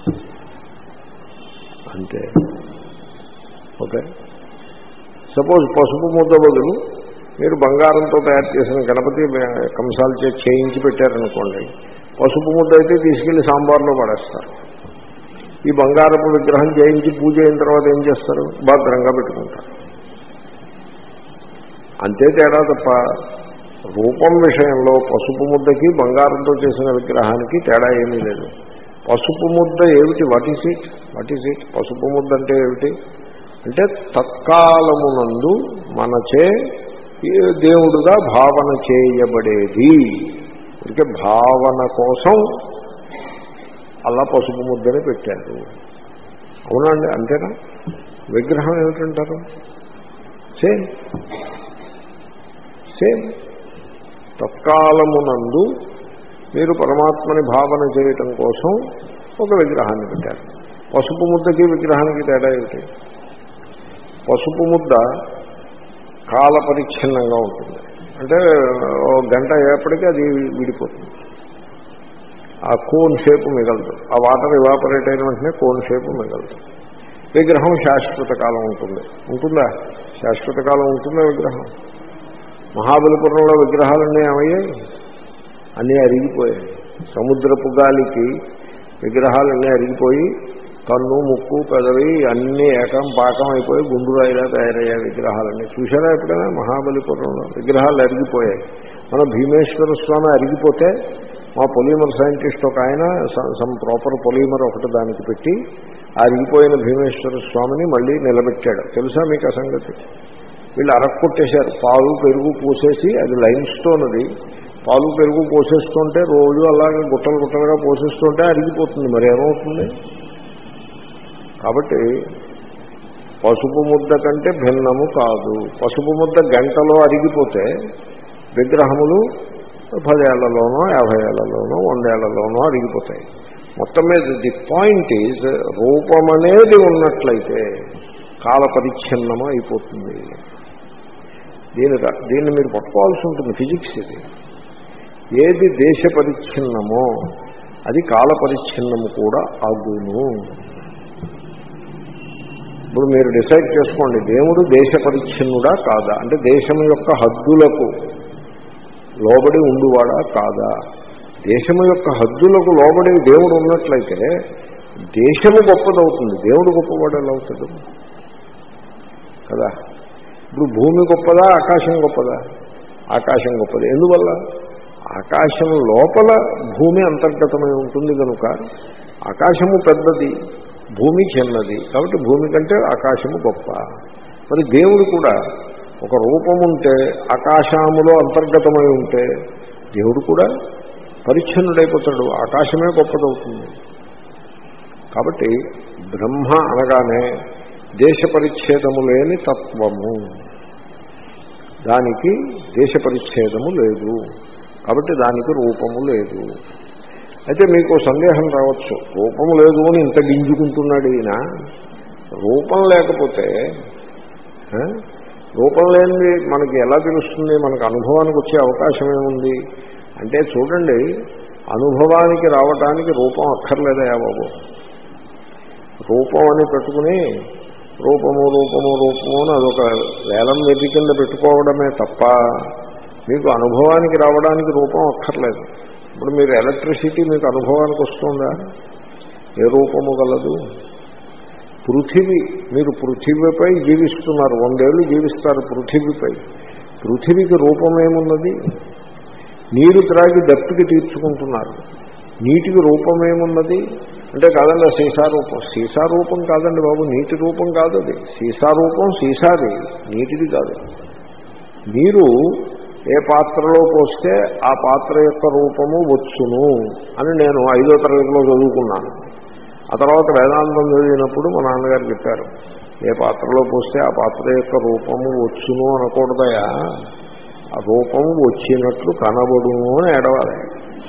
[SPEAKER 1] అంతే. ఓకే, సపోజ్ పసుపు ముద్ద బదులు మీరు బంగారంతో తయారు చేసిన గణపతి కంసాలు చేసి చేయించి పెట్టారనుకోండి, పసుపు ముద్ద అయితే తీసుకెళ్లి సాంబార్లో పడేస్తారు. ఈ బంగారపు విగ్రహం చేయించి పూజ అయిన తర్వాత ఏం చేస్తారు? భద్రంగా పెట్టుకుంటారు. అంతే తేడా తప్ప రూపం విషయంలో పసుపు ముద్దకి బంగారంతో చేసిన విగ్రహానికి తేడా ఏమీ లేదు. పసుపు ముద్ద ఏమిటి? What is it? What is it? పసుపు ముద్ద అంటే ఏమిటి అంటే తత్కాలమునందు మనచే దేవుడుగా భావన చేయబడేది. అంటే భావన కోసం అలా పసుపు ముద్దని పెట్టారు. అవునండి, అంతేనా? విగ్రహం ఏమిటంటారు? సేమ్ సేమ్ తత్కాలమునందు మీరు పరమాత్మని భావన చేయటం కోసం ఒక విగ్రహాన్ని పెట్టారు. పసుపు ముద్దకి విగ్రహానికి తేడా ఏమిటి? పసుపు ముద్ద కాలపరిచ్ఛిన్నంగా ఉంటుంది. అంటే గంట అయ్యేప్పటికీ అది విడిపోతుంది. ఆ కోన్ షేపు మిగలదు. ఆ వాటర్ ఇవాపరేట్ అయిన వెంటనే కోన్ షేపు మిగలదు. విగ్రహం శాశ్వత కాలం ఉంటుంది. ఉంటుందా? శాశ్వత కాలం ఉంటుందా విగ్రహం? మహాబలిపురంలో విగ్రహాలన్నీ ఏమయ్యాయి? అన్నీ అరిగిపోయాయి. సముద్రపు గాలికి విగ్రహాలన్నీ అరిగిపోయి కన్ను, ముక్కు, పెదవి అన్నీ ఏకం పాకం అయిపోయి గుండురాయిలా తయారయ్యాయి విగ్రహాలన్నీ. చూసారా ఎప్పుడైనా? మహాబలిపురంలో విగ్రహాలు అరిగిపోయాయి. మన భీమేశ్వర స్వామి అరిగిపోతే మా పొలిమర్ సైంటిస్ట్ ఒక ఆయన సమ్ ప్రాపర్ పొలిమర్ ఒకటి దానికి పెట్టి అరిగిపోయిన భీమేశ్వర స్వామిని మళ్ళీ నిలబెట్టాడు. తెలుసా మీకు ఆ సంగతి? వీళ్ళు అరక్కొట్టేశారు. పాలు పెరుగు పోసేసి, అది లైమ్ స్టోన్, అది పాలు పెరుగు పోసేస్తుంటే రోజు అలాగే గుట్టలు గుట్టలుగా పోసేస్తుంటే అరిగిపోతుంది. మరి ఏమవుతుంది? కాబట్టి పసుపు ముద్ద కంటే భిన్నము కాదు. పసుపు ముద్ద గంటలో అరిగిపోతే విగ్రహములు పదేళ్లలోనో యాభై ఏళ్లలోనో వందేళ్లలోనో అరిగిపోతాయి. మొత్తం మీద ది పాయింట్ ఈజ్ రూపమనేది ఉన్నట్లయితే కాలపరిచ్ఛిన్నము అయిపోతుంది. దీని దీన్ని మీరు పట్టుకోవాల్సి ఉంటుంది. ఫిజిక్స్ ఇది. ఏది దేశ పరిచ్ఛిన్నమో అది కాలపరిచ్ఛిన్నము కూడా అగును. ఇప్పుడు మీరు డిసైడ్ చేసుకోండి, దేవుడు దేశ పరిచ్ఛిన్నుడా కాదా? అంటే దేశం యొక్క హద్దులకు లోబడి ఉండువాడా కాదా? దేశము యొక్క హద్దులకు లోబడి దేవుడు ఉన్నట్లయితే దేశము గొప్పదవుతుంది. దేవుడు గొప్పవాడు ఎలా అవుతాడు కదా? ఇప్పుడు భూమి గొప్పదా, ఆకాశం గొప్పదా? ఆకాశం గొప్పది. ఎందువల్ల? ఆకాశం లోపల భూమి అంతర్గతమై ఉంటుంది కనుక ఆకాశము పెద్దది, భూమి చిన్నది. కాబట్టి భూమి కంటే ఆకాశము గొప్ప. మరి దేవుడు కూడా ఒక రూపముంటే ఆకాశములో అంతర్గతమై ఉంటే దేవుడు కూడా పరిచ్ఛిన్నుడైపోతాడు. ఆకాశమే గొప్పదవుతుంది. కాబట్టి బ్రహ్మ అనగానే దేశ పరిచ్ఛేదము లేని తత్వము, దానికి దేశ పరిచ్ఛేదము లేదు. కాబట్టి దానికి రూపము లేదు. అయితే మీకు సందేహం రావచ్చు, రూపము లేదు అని ఇంత గింజుకుంటున్నాడు ఈయన. రూపం లేకపోతే రూపం లేనిది మనకి ఎలా తెలుస్తుంది? మనకు అనుభవానికి వచ్చే అవకాశం ఏముంది అంటే, చూడండి, అనుభవానికి రావటానికి రూపం అక్కర్లేదయా బాబు. రూపం అని పెట్టుకుని రూపము రూపము రూపము అని అదొక వేలం వెతి కింద పెట్టుకోవడమే తప్ప మీకు అనుభవానికి రావడానికి రూపం అక్కర్లేదు. ఇప్పుడు మీరు ఎలక్ట్రిసిటీ మీకు అనుభవానికి వస్తుందా? ఏ రూపము గలదు? పృథివీ, మీరు పృథివీపై జీవిస్తున్నారు, వందేళ్ళు జీవిస్తారు పృథివీపై. పృథివీకి రూపమేమున్నది? నీరు త్రాగి దప్పికి తీర్చుకుంటున్నారు, నీటికి రూపమేమున్నది అంటే, కాదండి సీసారూపం. సీసారూపం కాదండి బాబు, నీటి రూపం కాదు అది. సీసారూపం సీసాది, నీటిది కాదు. నీరు ఏ పాత్రలో పోస్తే ఆ పాత్ర యొక్క రూపము వచ్చును అని నేను ఐదో తరగతిలో చదువుకున్నాను. ఆ తర్వాత వేదాంతం చదివినప్పుడు మా నాన్నగారు చెప్పారు, ఏ పాత్రలో పోస్తే ఆ పాత్ర యొక్క రూపము వచ్చును అనకూడదయా, ఆ రూపము వచ్చినట్లు కనబడును అని ఏడవాలి.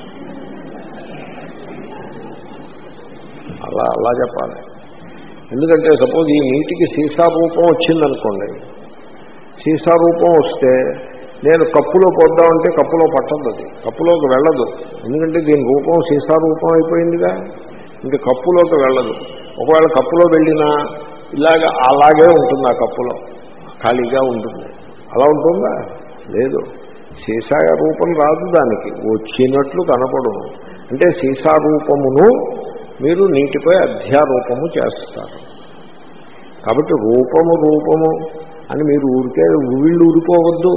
[SPEAKER 1] అలా అలా చెప్పాలి. ఎందుకంటే సపోజ్ ఈ నీటికి సీసా రూపం వచ్చిందనుకోండి, సీసా రూపం వస్తే నేను కప్పులో పోద్దామంటే కప్పులో పట్టదు, అది కప్పులోకి వెళ్ళదు. ఎందుకంటే దీని రూపం సీసా రూపం అయిపోయిందిగా, ఇంకా కప్పులోకి వెళ్ళదు. ఒకవేళ కప్పులో వెళ్ళినా ఇలాగ అలాగే ఉంటుంది, ఆ కప్పులో ఖాళీగా ఉంటుంది. అలా ఉంటుందా? లేదు. సీసా రూపం రాదు, దానికి వచ్చినట్లు కనపడు. అంటే సీసా రూపమును మీరు నీటిపై అధ్యారూపము చేస్తారు. కాబట్టి రూపము రూపము అని మీరు ఊరికే వీళ్ళు ఊరిపోవద్దు.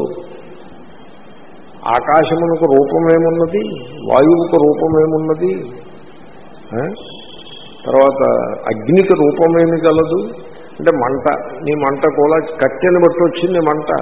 [SPEAKER 1] ఆకాశమునకు రూపమేమున్నది, వాయువుకు రూపమేమున్నది, తర్వాత అగ్నికి రూపమేమి గలదు అంటే మంట. నీ మంట కూడా కట్టెని బట్టి వచ్చింది మంట,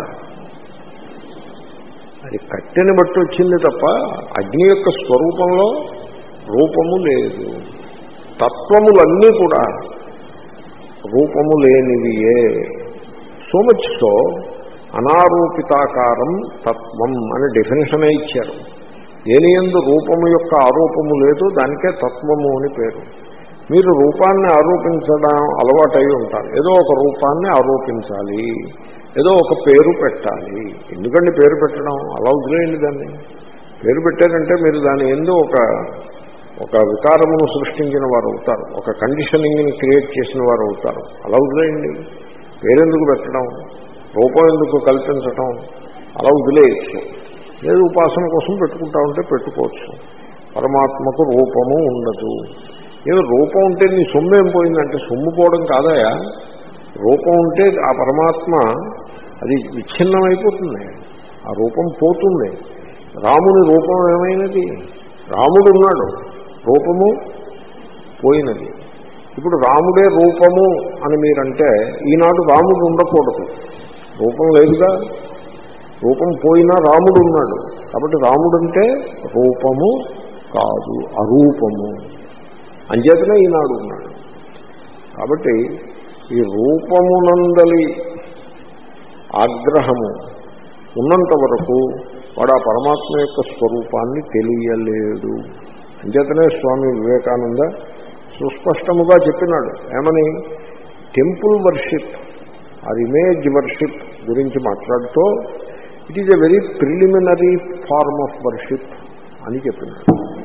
[SPEAKER 1] అది కట్టెని బట్టి వచ్చింది తప్ప అగ్ని యొక్క స్వరూపంలో రూపము లేదు. తత్వములన్నీ కూడా రూపము లేనివియే. సో మచ్ సో అనారూపితాకారం తత్వం అని డెఫినేషనే ఇచ్చారు. దేనియందు రూపము యొక్క ఆరోపము లేదు, దానికే తత్వము అని పేరు. మీరు రూపాన్ని ఆరోపించడం అలవాటై ఉంటారు. ఏదో ఒక రూపాన్ని ఆరోపించాలి, ఏదో ఒక పేరు పెట్టాలి. ఎందుకంటే పేరు పెట్టడం అలా వదిలేయండి. దాన్ని పేరు పెట్టారంటే మీరు దాని ఎందు ఒక ఒక వికారమును సృష్టించిన వారు అవుతారు, ఒక కండిషనింగ్ని క్రియేట్ చేసిన వారు అవుతారు. అలా వదిలేయండి. పేరెందుకు పెట్టడం, రూపం ఎందుకు కల్పించటం, అలా వదిలేయచ్చు. లేదు ఉపాసన కోసం పెట్టుకుంటా ఉంటే పెట్టుకోవచ్చు. పరమాత్మకు రూపము ఉండదు. ఏదో రూపం ఉంటే నీ సొమ్ము ఏం పోయిందంటే, సొమ్ము పోవడం కాదయా. రూపం ఉంటే ఆ పరమాత్మ అది విచ్ఛిన్నమైపోతుంది, ఆ రూపం పోతుంది. రాముని రూపం ఏమైనది? రాముడు ఉన్నాడు, రూపము పోయినది. ఇప్పుడు రాముడే రూపము అని మీరంటే ఈనాడు రాముడు ఉండకూడదు, రూపం లేదుగా. రూపం పోయినా రాముడు ఉన్నాడు, కాబట్టి రాముడంటే రూపము కాదు, అరూపము. అంచేతనే ఈనాడు ఉన్నాడు. కాబట్టి ఈ రూపమునందలి ఆగ్రహము ఉన్నంత వరకు వాడు ఆ పరమాత్మ యొక్క స్వరూపాన్ని తెలియలేడు. అంచేతనే స్వామి వివేకానంద సుస్పష్టముగా చెప్పినాడు. ఏమని? Temple worship or image worship గురించి మాట్లాడుతూ it is a very preliminary form of worship అని చెప్పినాడు.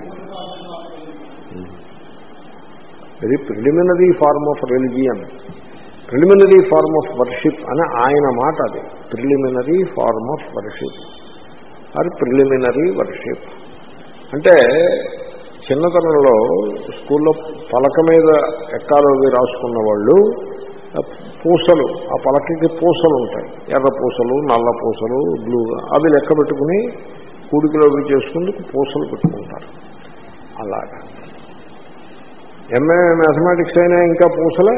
[SPEAKER 1] Very preliminary form of religion, preliminary form of worship అని ఆయన మాట. అది preliminary form of worship or preliminary worship. అంటే చిన్నతనంలో స్కూల్లో పలక మీద ఎక్కాలవి రాసుకున్న వాళ్ళు పూసలు, ఆ పలకకి పూసలు ఉంటాయి, ఎర్ర పూసలు, నల్ల పూసలు, బ్లూగా, అవి లెక్క పెట్టుకుని కూడికలో చేసుకుందుకు పూసలు పెట్టుకుంటారు. అలాగా ఎంఏ మ్యాథమెటిక్స్ అయినా ఇంకా పూసలే.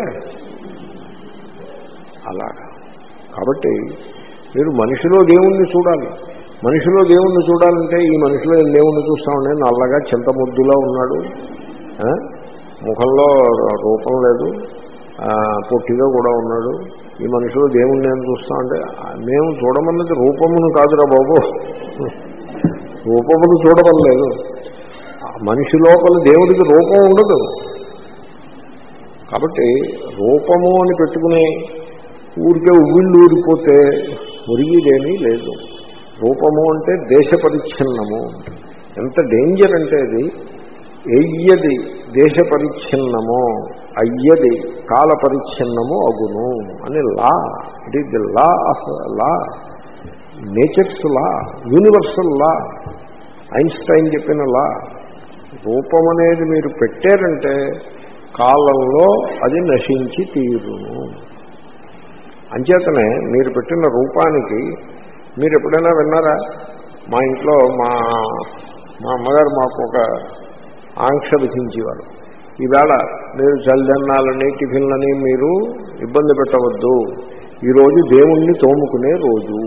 [SPEAKER 1] అలాగా కాబట్టి మీరు మనిషిలో దేవుణ్ణి చూడాలి. మనిషిలో దేవుణ్ణి చూడాలంటే ఈ మనిషిలో దేవుణ్ణి చూస్తామంటే నల్లగా చింతముద్దులా ఉన్నాడు, ముఖంలో రూపం లేదు, పొట్టిగా కూడా ఉన్నాడు. ఈ మనిషిలో దేవుణ్ణి ఏం చూస్తామంటే మేము చూడమన్నది రూపమును కాదురా బాబు, రూపమును చూడమలేదు. మనిషి లోపల దేవుడికి రూపం ఉండదు. కాబట్టి రూపము అని పెట్టుకుని ఊరికే ఉవ్విళ్ళు ఊరిపోతే మురిగిదేమీ లేదు. రూపము అంటే దేశ పరిచ్ఛిన్నము. ఎంత డేంజర్ అంటే అది ఎయ్యది దేశ పరిచ్ఛిన్నమో అయ్యది కాల పరిచ్ఛిన్నము అగును అని law. It is the law of law, nature's law, universal law, Einstein చెప్పిన లా. రూపం అనేది మీరు పెట్టారంటే కాలంలో అది నశించి తీరును. అంచేతనే మీరు పెట్టిన రూపానికి మీరు ఎప్పుడైనా విన్నారా? మా ఇంట్లో మా మా అమ్మగారు మాకు ఒక ఆంక్ష విధించేవారు. ఈవేళ మీరు చల్లదన్నాలని టిఫిన్లని మీరు ఇబ్బంది పెట్టవద్దు, ఈరోజు దేవుణ్ణి తోముకునే రోజు.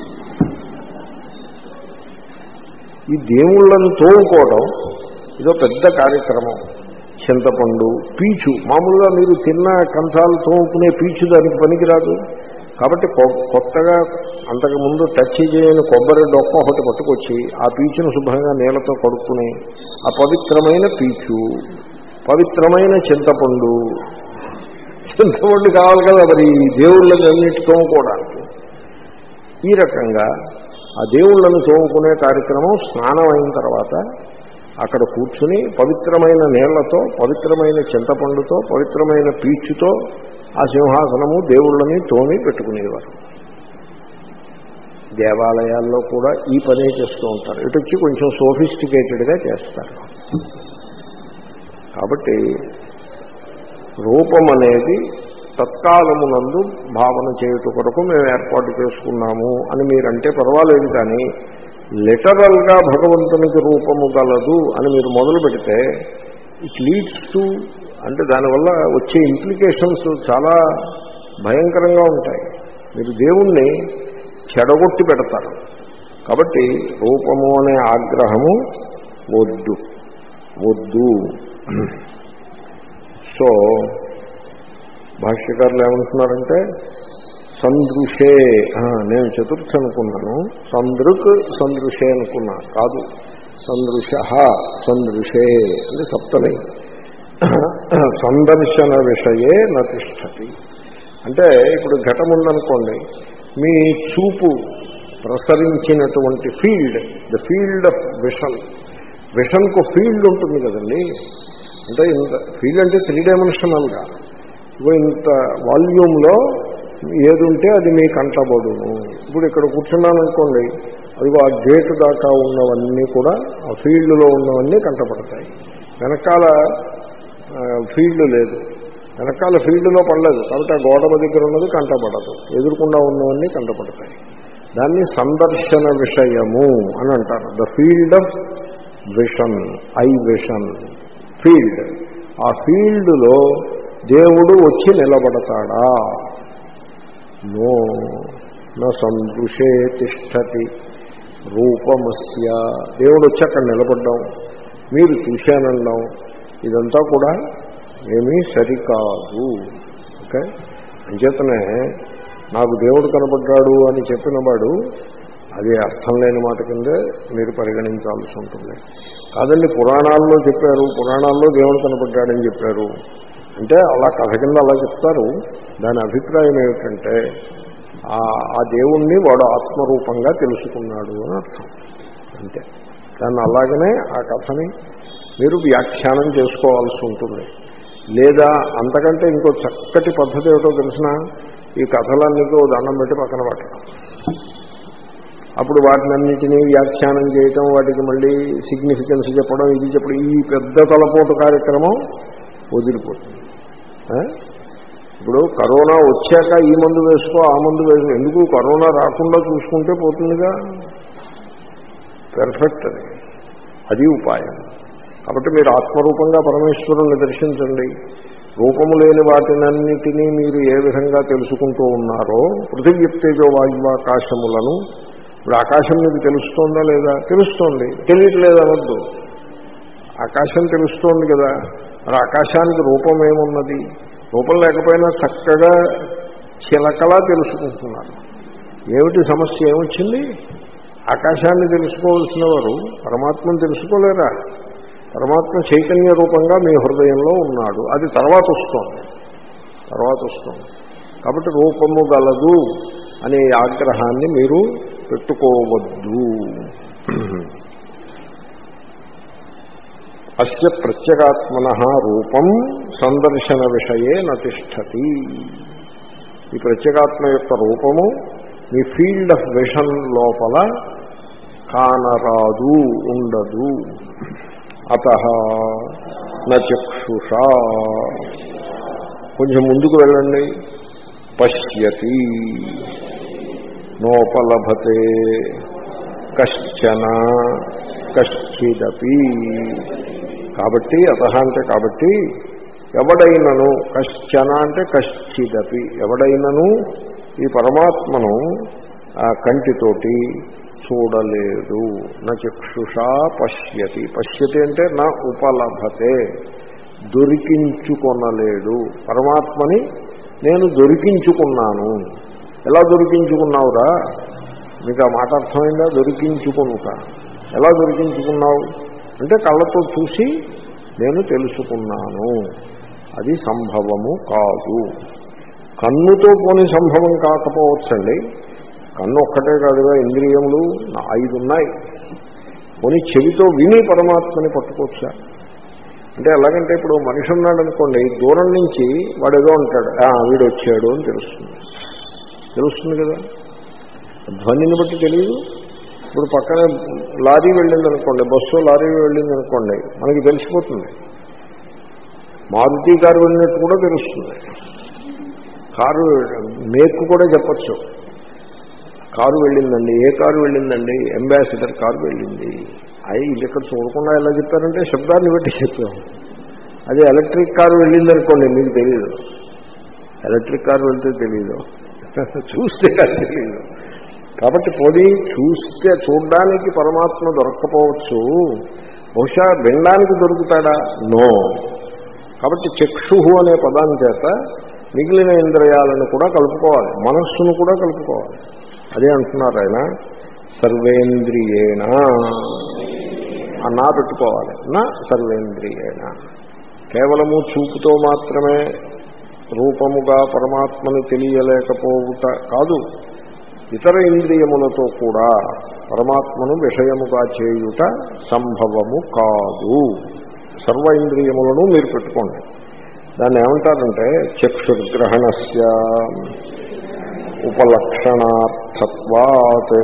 [SPEAKER 1] ఈ దేవుళ్లను తోముకోవడం ఇదో పెద్ద కార్యక్రమం. చింతపండు, పీచు, మామూలుగా మీరు తిన్న కంచాలు తోముకునే పీచు దానికి పనికిరాదు. కాబట్టి కొత్తగా అంతకుముందు టచ్ చేయని కొబ్బరి డొక్క ఒకటి పట్టుకొచ్చి ఆ పీచును శుభ్రంగా నీళ్లతో కడుక్కుని ఆ పవిత్రమైన పీచు, పవిత్రమైన చింతపండు, చింతపండు కావాలి కదా మరి దేవుళ్ళని అన్నిటి తోముకోవడానికి. ఈ రకంగా ఆ దేవుళ్ళను తోముకునే కార్యక్రమం స్నానం అయిన తర్వాత అక్కడ కూర్చుని పవిత్రమైన నీళ్లతో, పవిత్రమైన చింతపండుతో, పవిత్రమైన పీచుతో ఆ సింహాసనము దేవుళ్ళని తోమి పెట్టుకునేవారు. దేవాలయాల్లో కూడా ఈ పనే చేస్తూ ఉంటారు. ఇటు వచ్చి కొంచెం సోఫిస్టికేటెడ్గా చేస్తారు. కాబట్టి రూపం అనేది తత్కాలమునందు భావన చేయుట కొరకు మేము ఏర్పాటు చేసుకున్నాము అని మీరంటే పర్వాలేదు, కానీ లిటరల్గా భగవంతునికి రూపము గలదు అని మీరు మొదలు పెడితే ఇట్ లీడ్స్ టు, అంటే దానివల్ల వచ్చే ఇంప్లికేషన్స్ చాలా భయంకరంగా ఉంటాయి. మీరు దేవుణ్ణి చెడగొట్టి పెడతారు. కాబట్టి రూపము అనే ఆగ్రహము వద్దు వద్దు సో భాష్యకారులు ఏమంటున్నారంటే సందృశే, నేను చతుర్థి అనుకున్నాను, సందృక్ సందృశే అనుకున్నా, కాదు సందృశ సందృశే అంటే సప్తమి. సందర్శన విషయే నతిష్టతి అంటే ఇప్పుడు ఘటం ఉందనుకోండి, మీ చూపు ప్రసరించినటువంటి field, the field of vision, విషన్కు ఫీల్డ్ ఉంటుంది కదండి. అంటే ఇంత ఫీల్డ్ అంటే త్రీ డైమెన్షనల్గా ఇగో ఇంత వాల్యూమ్లో ఏది ఉంటే అది మీ కంటబడును. ఇప్పుడు ఇక్కడ కూర్చున్నాననుకోండి, అదిగో ఆ గేటు దాకా ఉన్నవన్నీ కూడా ఆ ఫీల్డ్లో ఉన్నవన్నీ కంటపడతాయి. వెనకాల ఫీల్డ్ లేదు, వెనకాల ఫీల్డ్లో పడలేదు కాబట్టి ఆ గోడమ దగ్గర ఉన్నది కంటపడదు, ఎదురుకుండా ఉన్నవన్నీ కంటపడతాయి. దాన్ని సందర్శన విషయము అని అంటారు. The field of vision, I vision field. ఆ ఫీల్డ్లో దేవుడు వచ్చి నిలబడతాడా? నో నా సందృశే తిష్టతి రూపమస్య. దేవుడు వచ్చి అక్కడ నిలబడ్డాం, మీరు చూశానన్నాం, ఇదంతా కూడా ఏమీ సరికాదు. ఓకే, అంచేతనే నాకు దేవుడు కనబడ్డాడు అని చెప్పినవాడు అది అర్థం లేని మాట కిందే మీరు పరిగణించాల్సి ఉంటుంది. కాదండి పురాణాల్లో చెప్పారు, పురాణాల్లో దేవుడు కనబడ్డాడని చెప్పారు అంటే అలా కథ కింద అలా చెప్తారు. దాని అభిప్రాయం ఏమిటంటే ఆ దేవుణ్ణి వాడు ఆత్మరూపంగా తెలుసుకున్నాడు అని అర్థం, అంతే. దాన్ని అలాగనే ఆ కథని మీరు వ్యాఖ్యానం చేసుకోవాల్సి ఉంటుంది. లేదా అంతకంటే ఇంకో చక్కటి పద్ధతి ఏమిటో తెలిసిన, ఈ కథలన్నిటికీ దండం పెట్టి పక్కన పట్టడం, అప్పుడు వాటినన్నిటినీ వ్యాఖ్యానం చేయటం, వాటికి మళ్ళీ సిగ్నిఫికెన్స్ చెప్పడం, ఇది చెప్పడం, ఈ పెద్ద తలపోటు కార్యక్రమం వదిలిపోతుంది. ఇప్పుడు కరోనా వచ్చాక ఈ మందు వేసుకో ఆ మందు వేసుకో, ఎందుకు కరోనా రాకుండా చూసుకుంటే పోతుందిగా, పెర్ఫెక్ట్ అది అది ఉపాయం. కాబట్టి మీరు ఆత్మరూపంగా పరమేశ్వరుణ్ణి దర్శించండి. రూపము లేని వాటినన్నిటినీ మీరు ఏ విధంగా తెలుసుకుంటూ ఉన్నారో, పృథివ్యప్తేజో వాయువాకాశములను, ఇప్పుడు ఆకాశం మీకు తెలుస్తోందా లేదా? తెలుస్తోంది. తెలియట్లేదనొద్దు, ఆకాశం తెలుస్తోంది కదా. మరి ఆకాశానికి రూపం ఏమున్నది? రూపం లేకపోయినా చక్కగా చిలకలా తెలుసుకుంటున్నారు. ఏమిటి సమస్య ఏమొచ్చింది? ఆకాశాన్ని తెలుసుకోవాల్సిన వారు పరమాత్మను తెలుసుకోలేరా? పరమాత్మ చైతన్య రూపంగా మీ హృదయంలో ఉన్నాడు, అది తర్వాత వస్తుంది తర్వాత వస్తుంది కాబట్టి రూపము గలదు అనే ఆగ్రహాన్ని మీరు పెట్టుకోవద్దు. అస్య ప్రత్యేగాత్మనః రూపం సందర్శన విషయే నతిష్టతి. ఈ ప్రత్యేగాత్మ యొక్క రూపము మీ ఫీల్డ్ ఆఫ్ విషన్ లోపల కానరాదు, ఉండదు. అతః నచక్షుషా, కొంచెం ముందుకు వెళ్ళండి. పశ్యతి నోపలభతే కశ్చన కశ్చిదపి. కాబట్టి అతః అంటే కాబట్టి ఎవడైనను, కశ్చన అంటే కశ్చిదపి, ఎవడైనను ఈ పరమాత్మను ఆ కంటితోటి చూడలేడు. నా చక్షుషా పశ్యతి, పశ్యతి అంటే నా ఉపలభతే, దొరికించుకొనలేడు. పరమాత్మని నేను దొరికించుకున్నాను. ఎలా దొరికించుకున్నావురా? మీకు ఆ మాట అర్థమైందా? దొరికించుకునుక. ఎలా దొరికించుకున్నావు అంటే కళ్ళతో చూసి నేను తెలుసుకున్నాను. అది సంభవము కాదు. కన్నుతో పోని సంభవం కాకపోవచ్చండి, కన్ను ఒక్కటే కాదుగా, ఇంద్రియములు ఐదు ఉన్నాయి. కొని చెవితో విని పరమాత్మని పట్టుకోవచ్చా అంటే ఎలాగంటే, ఇప్పుడు మనిషి ఉన్నాడు అనుకోండి, దూరం నుంచి వాడు ఏదో అంటాడు, వీడు వచ్చాడు అని తెలుస్తుంది తెలుస్తుంది కదా, ధ్వనిని బట్టి తెలియదు. ఇప్పుడు పక్కనే లారీ వెళ్ళింది అనుకోండి, బస్సు లారీ వెళ్ళింది అనుకోండి, మనకి తెలిసిపోతుంది. మారుతి కారు వెళ్ళినట్టు కూడా తెలుస్తుంది. కారు మేకు కూడా చెప్పచ్చు, కారు వెళ్ళిందండి, ఏ కారు వెళ్ళిందండి, అంబాసిడర్ కారు వెళ్ళింది. అవి ఇది ఇక్కడ చూడకుండా ఎలా చెప్పారంటే శబ్దాన్ని బట్టి చెప్పాం. అదే ఎలక్ట్రిక్ కారు వెళ్ళిందనుకోండి, మీకు తెలియదు. ఎలక్ట్రిక్ కారు వెళ్తే తెలియదు, చూస్తే కాదు తెలియదు. కాబట్టి పోనీ చూస్తే చూడడానికి పరమాత్మ దొరక్కపోవచ్చు, బహుశా వినడానికి దొరుకుతాడా? నో. కాబట్టి చక్షు అనే పదాన్ని చేత మిగిలిన ఇంద్రియాలను కూడా కలుపుకోవాలి, మనస్సును కూడా కలుపుకోవాలి. అదే అంటున్నారు ఆయన, సర్వేంద్రియేణ అన్నా పెట్టుకోవాలి. నా సర్వేంద్రియేణ, కేవలము చూపుతో మాత్రమే రూపముగా పరమాత్మను తెలియలేకపోవుట కాదు, ఇతర ఇంద్రియములతో కూడా పరమాత్మను విషయముగా చేయుట సంభవము కాదు. సర్వ ఇంద్రియములను మీరు పెట్టుకోండి. దాన్ని ఏమంటారంటే చక్షుర్గ్రహణస్య ఉపలక్షణార్థత్వాత్.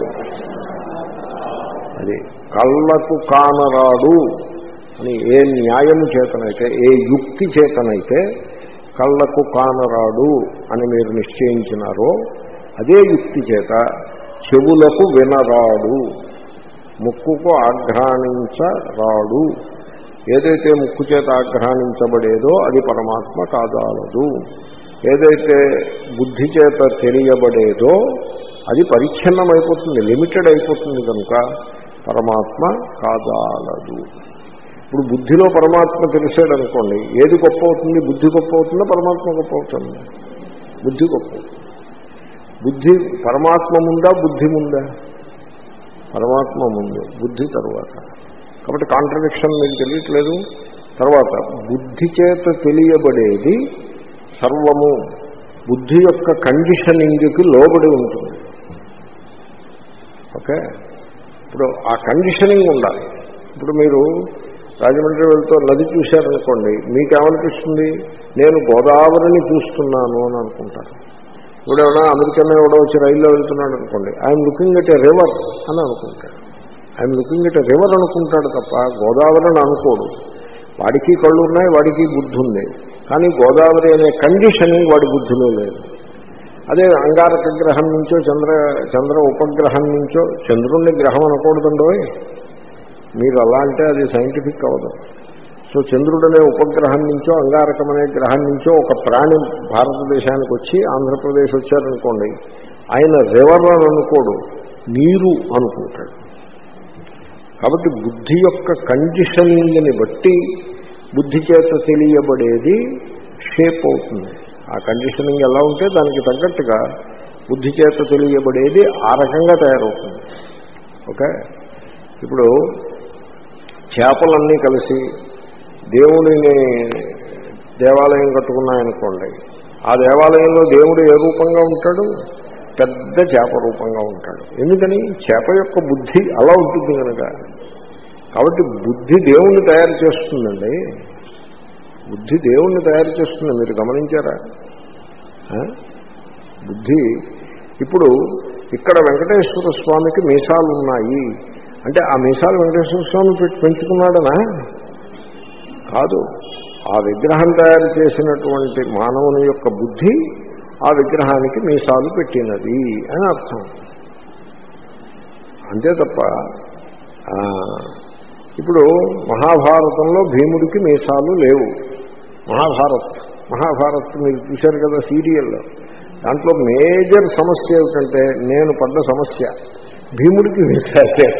[SPEAKER 1] అది కళ్ళకు కానరాడు అని ఏ న్యాయము చేతనైతే, ఏ యుక్తి చేతనైతే కళ్ళకు కానరాడు అని మీరు నిశ్చయించినారో అదే యుక్తి చేత చెవులకు వినరాడు, ముక్కుకు ఆఘ్రాణించరాడు. ఏదైతే ముక్కు చేత ఆఘ్రాణించబడేదో అది పరమాత్మ కాదాలదు. ఏదైతే బుద్ధి చేత తెలియబడేదో అది పరిచ్ఛిన్నమైపోతుంది, లిమిటెడ్ అయిపోతుంది, కనుక పరమాత్మ కాదాలదు. ఇప్పుడు బుద్ధిలో పరమాత్మ తెలిసాడనుకోండి, ఏది గొప్ప అవుతుంది? బుద్ధి గొప్ప అవుతుందా, పరమాత్మ గొప్ప అవుతుంది? బుద్ధి గొప్ప. బుద్ధి పరమాత్మ ముందా, బుద్ధి ముందా? పరమాత్మ ముందు, బుద్ధి తరువాత. కాబట్టి కాంట్రడిక్షన్ మీకు తెలియట్లేదు. తర్వాత బుద్ధి చేత తెలియబడేది సర్వము బుద్ధి యొక్క కండిషనింగ్కి లోబడి ఉంటుంది. ఓకే, ఇప్పుడు ఆ కండిషనింగ్ ఉండాలి. ఇప్పుడు మీరు రాజమండ్రి వెళ్తూ నది చూశారనుకోండి, మీకేమనిపిస్తుంది? నేను గోదావరిని చూస్తున్నాను అని అనుకుంటారు. ఇప్పుడు ఏమైనా అమెరికన్ ఎవడో వచ్చి రైల్లో వెళ్తున్నాడు అనుకోండి, I'm looking at a river అని అనుకుంటాడు. I'm looking at a river అనుకుంటాడు తప్ప గోదావరి అని అనుకోడు. వాడికి కళ్ళు ఉన్నాయి, వాడికి బుద్ధి ఉంది, కానీ గోదావరి అనే కండిషనింగ్ వాడి బుద్ధిలో లేదు. అదే అంగారక గ్రహం నుంచో చంద్ర చంద్ర ఉపగ్రహం నుంచో, చంద్రుణ్ణి గ్రహం అనకూడదండో, మీరు అలా అంటే అది సైంటిఫిక్ అవ్వదు. సో చంద్రుడనే ఉపగ్రహం నుంచో అంగారకం అనే గ్రహం నుంచో ఒక ప్రాణి భారతదేశానికి వచ్చి ఆంధ్రప్రదేశ్ వచ్చారనుకోండి, ఆయన రివర్ అని అనుకోడు, నీరు అనుకుంటాడు. కాబట్టి బుద్ధి యొక్క కండిషనింగ్ని బట్టి బుద్ధి చేత తెలియబడేది షేప్ అవుతుంది. ఆ కండిషనింగ్ ఎలా ఉంటే దానికి తగ్గట్టుగా బుద్ధి చేత తెలియబడేది ఆ రకంగా తయారవుతుంది. ఓకే, ఇప్పుడు చేపలన్నీ కలిసి దేవుడిని దేవాలయం కట్టుకున్నాయనుకోండి, ఆ దేవాలయంలో దేవుడు ఏ రూపంగా ఉంటాడు? పెద్ద చేప రూపంగా ఉంటాడు. ఎందుకని? చేప యొక్క బుద్ధి అలా ఉంటుంది కనుక. కాబట్టి బుద్ధి దేవుణ్ణి తయారు చేస్తుందండి, బుద్ధి దేవుణ్ణి తయారు చేస్తుంది. మీరు గమనించారా? బుద్ధి. ఇప్పుడు ఇక్కడ వెంకటేశ్వర స్వామికి మీసాలు ఉన్నాయి అంటే ఆ మీసాలు వెంకటేశ్వర స్వామి పెట్టి పెంచుకున్నాడనా? కాదు. ఆ విగ్రహం తయారు చేసినటువంటి మానవుని యొక్క బుద్ధి ఆ విగ్రహానికి మీసాలు పెట్టినది అని అర్థం. అంతే తప్ప ఇప్పుడు మహాభారతంలో భీముడికి మీసాలు లేవు. మహాభారత్ మహాభారత్ మీరు చూశారు కదా సీరియల్లో. దాంట్లో మేజర్ సమస్య ఏమిటంటే, నేను పడ్డ సమస్య, భీముడికి మీసాలే.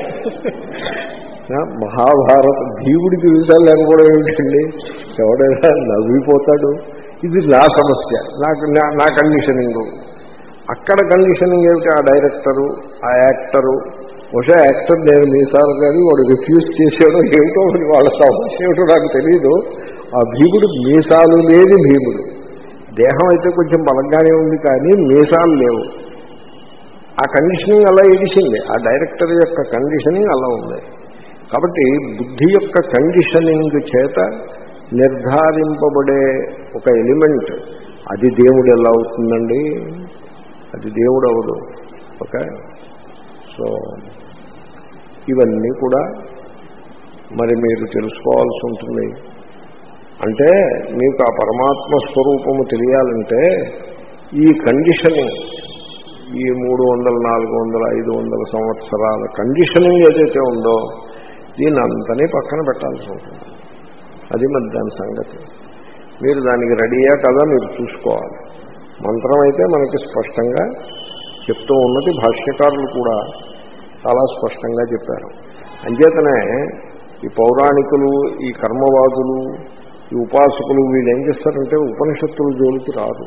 [SPEAKER 1] మహాభారత భీముడికి మీసాలు లేకపోవడం ఏమిటండి? ఎవడైనా నవ్విపోతాడు. ఇది నా సమస్య, నాకు నా కండిషనింగు. అక్కడ కండిషనింగ్ ఏమిటి? ఆ డైరెక్టరు, ఆ యాక్టరు, బహుశా యాక్టర్ నేను మీసాలు కానీ వాడు రిఫ్యూజ్ చేసాడో ఏమిటో, వాళ్ళ సమస్య ఏమిటో నాకు తెలియదు. ఆ భీముడు మీసాలు లేని భీముడు. దేహం అయితే కొంచెం బలంగానే ఉంది కానీ మీసాలు లేవు. ఆ కండిషనింగ్ అలా ఇడిసింది. ఆ డైరెక్టర్ యొక్క కండిషనింగ్ అలా ఉంది. కాబట్టి బుద్ధి యొక్క కండిషనింగ్ చేత నిర్ధారింపబడే ఒక ఎలిమెంట్ అది దేవుడు ఎలా అవుతుందండి? అది దేవుడు అవదు. ఓకే. సో ఇవన్నీ కూడా మరి మీరు తెలుసుకోవాల్సి ఉంటుంది. అంటే మీకు ఆ పరమాత్మ స్వరూపము తెలియాలంటే ఈ కండిషనింగ్, ఈ మూడు వందల నాలుగు వందల ఐదు వందల సంవత్సరాల కండిషనింగ్ ఏదైతే ఉందో దీన్ని అంతనే పక్కన పెట్టాల్సి ఉంటుంది. అది మరి దాని సంగతి. మీరు దానికి రెడీయా కదా మీరు చూసుకోవాలి. మంత్రం అయితే మనకి స్పష్టంగా చెప్తూ ఉన్నది భాష్యకారులు కూడా చాలా స్పష్టంగా చెప్పారు. అంచేతనే ఈ పౌరాణికులు, ఈ కర్మవాదులు, ఈ ఉపాసకులు వీళ్ళు ఏం చేస్తారంటే ఉపనిషత్తుల జోలికి రారు.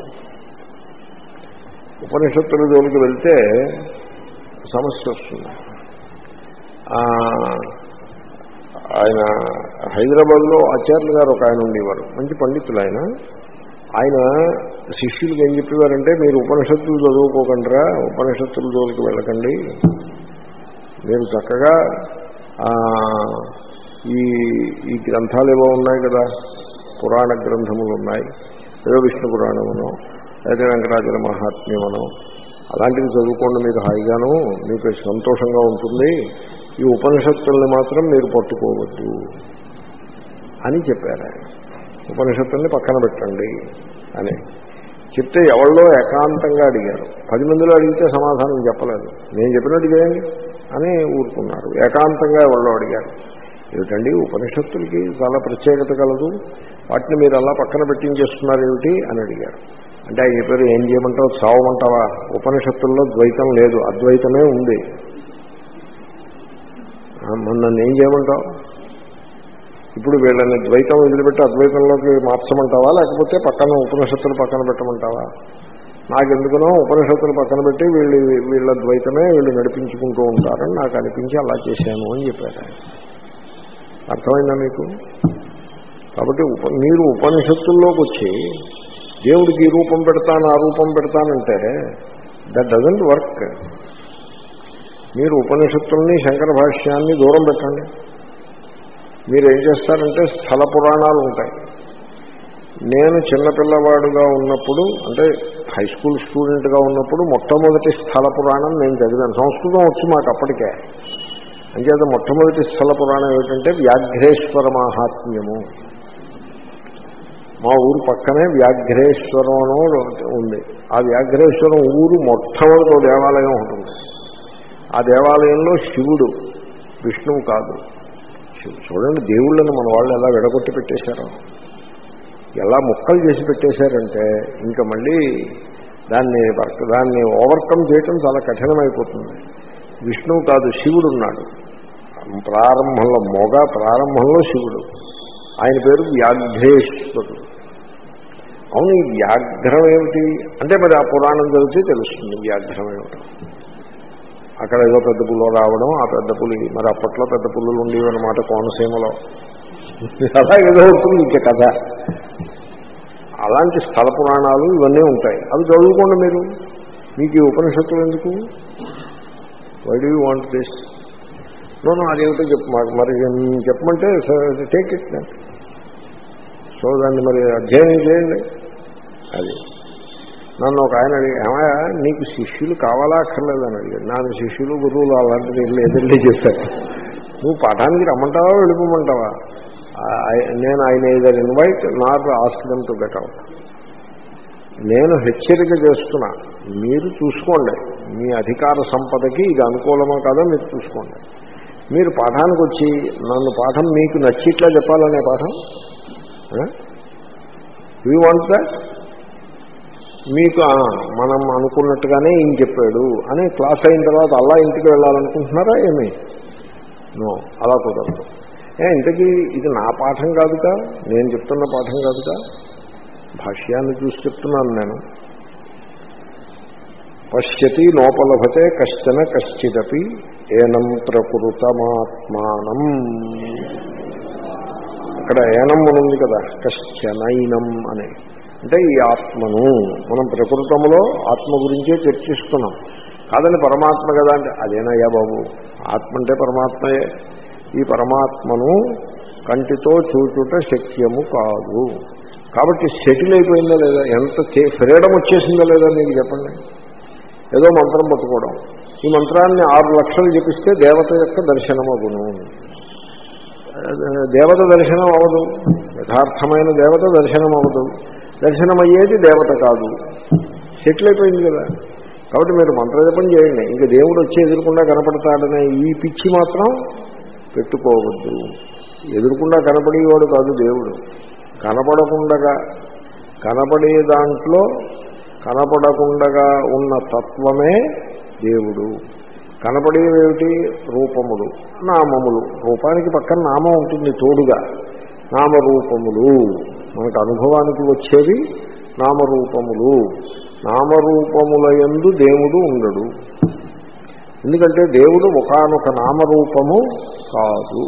[SPEAKER 1] ఉపనిషత్తుల జోలికి వెళ్తే సమస్య వస్తుంది. ఆయన హైదరాబాద్లో ఆచార్యులు గారు ఒక ఆయన ఉండేవారు, మంచి పండితులు ఆయన. ఆయన శిష్యులకు ఏం చెప్పేవారంటే మీరు ఉపనిషత్తులు చదువుకోకండిరా, ఉపనిషత్తుల జోలికి వెళ్ళకండి, మీరు చక్కగా ఈ ఈ గ్రంథాలు ఏవో ఉన్నాయి కదా, పురాణ గ్రంథములు ఉన్నాయి, ఏదో విష్ణు పురాణమునో లేదా వెంకటాచల మహాత్మ్యమనో అలాంటివి చదువుకోండి, మీరు హాయిగాను మీకు సంతోషంగా ఉంటుంది. ఈ ఉపనిషత్తుల్ని మాత్రం మీరు పట్టుకోవద్దు అని చెప్పారు. ఉపనిషత్తుల్ని పక్కన పెట్టండి అని చెప్తే ఎవరిలో ఏకాంతంగా అడిగారు. పది మందిలో అడిగితే సమాధానం చెప్పలేదు. నేను చెప్పినట్టు చేయండి అని ఊరుకున్నారు. ఏకాంతంగా ఎవరిలో అడిగారు, ఏమిటండి ఉపనిషత్తులకి చాలా ప్రత్యేకత కలదు, వాటిని మీరు అలా పక్కన పెట్టించేస్తున్నారు ఏమిటి అని అడిగారు. అంటే ఆయన చెప్పారు, ఏం చేయమంటావు, చావమంటావా, ఉపనిషత్తుల్లో ద్వైతం లేదు, అద్వైతమే ఉంది, నన్ను ఏం చేయమంటావు, ఇప్పుడు వీళ్ళని ద్వైతం వదిలిపెట్టి అద్వైతంలోకి మార్చమంటావా, లేకపోతే పక్కన ఉపనిషత్తులు పక్కన పెట్టమంటావా? నాకెందుకునో ఉపనిషత్తులు పక్కన పెట్టి వీళ్ళు వీళ్ళ ద్వైతమే వీళ్ళు నడిపించుకుంటూ ఉంటారని నాకు అనిపించి అలా చేశాను అని చెప్పారు. అర్థమైందా మీకు? కాబట్టి ఉప మీరు ఉపనిషత్తుల్లోకి వచ్చి దేవుడికి ఈ రూపం పెడతాను ఆ రూపం పెడతానంటే దట్ డజంట్ వర్క్. మీరు ఉపనిషత్తుల్ని శంకర భాష్యాన్ని దూరం పెట్టండి. మీరు ఏం చేస్తారంటే స్థల పురాణాలు ఉంటాయి. నేను చిన్నపిల్లవాడుగా ఉన్నప్పుడు, అంటే హై స్కూల్ స్టూడెంట్గా ఉన్నప్పుడు మొట్టమొదటి స్థల పురాణం నేను చదివాను. సంస్కృతం వచ్చి మాకు అప్పటికే. అంచేత మొట్టమొదటి స్థల పురాణం ఏమిటంటే వ్యాఘ్రేశ్వర మహాత్మ్యము. మా ఊరు పక్కనే వ్యాఘ్రేశ్వరం ఉంది. ఆ వ్యాఘ్రేశ్వరం ఊరు మొట్టమొదటి దేవాలయం ఉంటుంది. ఆ దేవాలయంలో శివుడు, విష్ణువు కాదు. చూడండి దేవుళ్ళని మన వాళ్ళు ఎలా విడగొట్టి పెట్టేశారో, ఎలా ముక్కలు చేసి పెట్టేశారంటే ఇంకా మళ్ళీ దాన్ని దాన్ని ఓవర్కమ్ చేయటం చాలా కఠినమైపోతుంది. విష్ణువు కాదు, శివుడు ఉన్నాడు. ప్రారంభంలో మొగ ప్రారంభంలో శివుడు, ఆయన పేరు వ్యాఘ్రేశ్వరుడు. అవును, ఈ వ్యాఘ్రం ఏమిటి అంటే మరి ఆ పురాణం చదివితే తెలుస్తుంది వ్యాఘ్రం ఏమిటి. అక్కడ ఏదో పెద్ద పుల్ల రావడం, ఆ పెద్ద పులి మరి అప్పట్లో పెద్ద పుల్లలు ఉండేవి అన్నమాట కోనసీమలో, అలా ఏదో ఉంటుంది ఇంక కథ. అలాంటి స్థల పురాణాలు ఇవన్నీ ఉంటాయి, అవి చదువుకోండి మీరు. మీకు ఈ ఉపనిషత్తులు ఎందుకు? Why do you want this? No no అదేమిటో చెప్పు మాకు, మరి చెప్పమంటే టేక్ ఇట్. సో దాన్ని మరి అధ్యయనం చేయండి. అది నన్ను ఒక ఆయన అడిగి, ఏమయ్యా నీకు శిష్యులు కావాలా అక్కర్లేదని అడిగాడు. నాకు శిష్యులు గురువులు అలాంటిది ఎదురులే చేశారు. నువ్వు పాఠానికి రమ్మంటావా వెళ్ళిపోమంటావా? నేను ఆయన either invite not ask them to get out. నేను హెచ్చరిక చేస్తున్నా, మీరు చూసుకోండి. మీ అధికార సంపదకి ఇది అనుకూలమా కాదో మీరు చూసుకోండి. మీరు పాఠానికి వచ్చి నన్ను పాఠం మీకు నచ్చిట్లా చెప్పాలనే పాఠం వీ వాంట్ దట్. మీకు మనం అనుకున్నట్టుగానే ఈయన చెప్పాడు అని క్లాస్ అయిన తర్వాత అలా ఇంటికి వెళ్ళాలనుకుంటున్నారా ఏమి? నో, అలా కుదరదు. ఏ ఇంతకీ ఇది నా పాఠం కాదుగా, నేను చెప్తున్న పాఠం కాదుగా, భాష్యాన్ని చూసి చెప్తున్నాను నేను. పశ్యతి నోపలభతే కశ్చన కశ్చిదపి ఏనం ప్రకృతమాత్మానం. అక్కడ ఏనం ఉంది కదా, కశ్చనైనం అనే, అంటే ఈ ఆత్మను మనం ప్రకృతములో ఆత్మ గురించే చర్చిస్తున్నాం. కాదని పరమాత్మ కదా అంటే అదేనయ్యా బాబు, ఆత్మ అంటే పరమాత్మయే. ఈ పరమాత్మను కంటితో చూచుట శక్యము కాదు. కాబట్టి సెటిల్ అయిపోయిందా లేదా, ఎంత ఫ్రీడమ్ వచ్చేసిందా లేదా మీకు చెప్పండి. ఏదో మంత్రం పట్టుకోవడం, ఈ మంత్రాన్ని ఆరు లక్షలు జపిస్తే దేవత యొక్క దర్శనం అగును. దేవత దర్శనం అవదు, యథార్థమైన దేవత దర్శనం అవదు. దర్శనం అయ్యేది దేవత కాదు. సెటిల్ అయిపోయింది కదా. కాబట్టి మీరు మంత్రజపం చేయండి, ఇంకా దేవుడు వచ్చి ఎదురుకుండా కనపడతాడనే ఈ పిచ్చి మాత్రం పెట్టుకోవద్దు. ఎదురుకుండా కనపడేవాడు కాదు దేవుడు. కనపడకుండగా కనపడే దాంట్లో కనపడకుండగా ఉన్న తత్వమే దేవుడు. కనపడేవేమిటి? రూపములు, నామములు. రూపానికి పక్కన నామం ఉంటుంది తోడుగా. నామరూపములు మనకు అనుభవానికి వచ్చేవి నామరూపములు. నామరూపముల యందు దేవుడు ఉండడు. ఎందుకంటే దేవుడు ఒకానొక నామరూపము కాదు.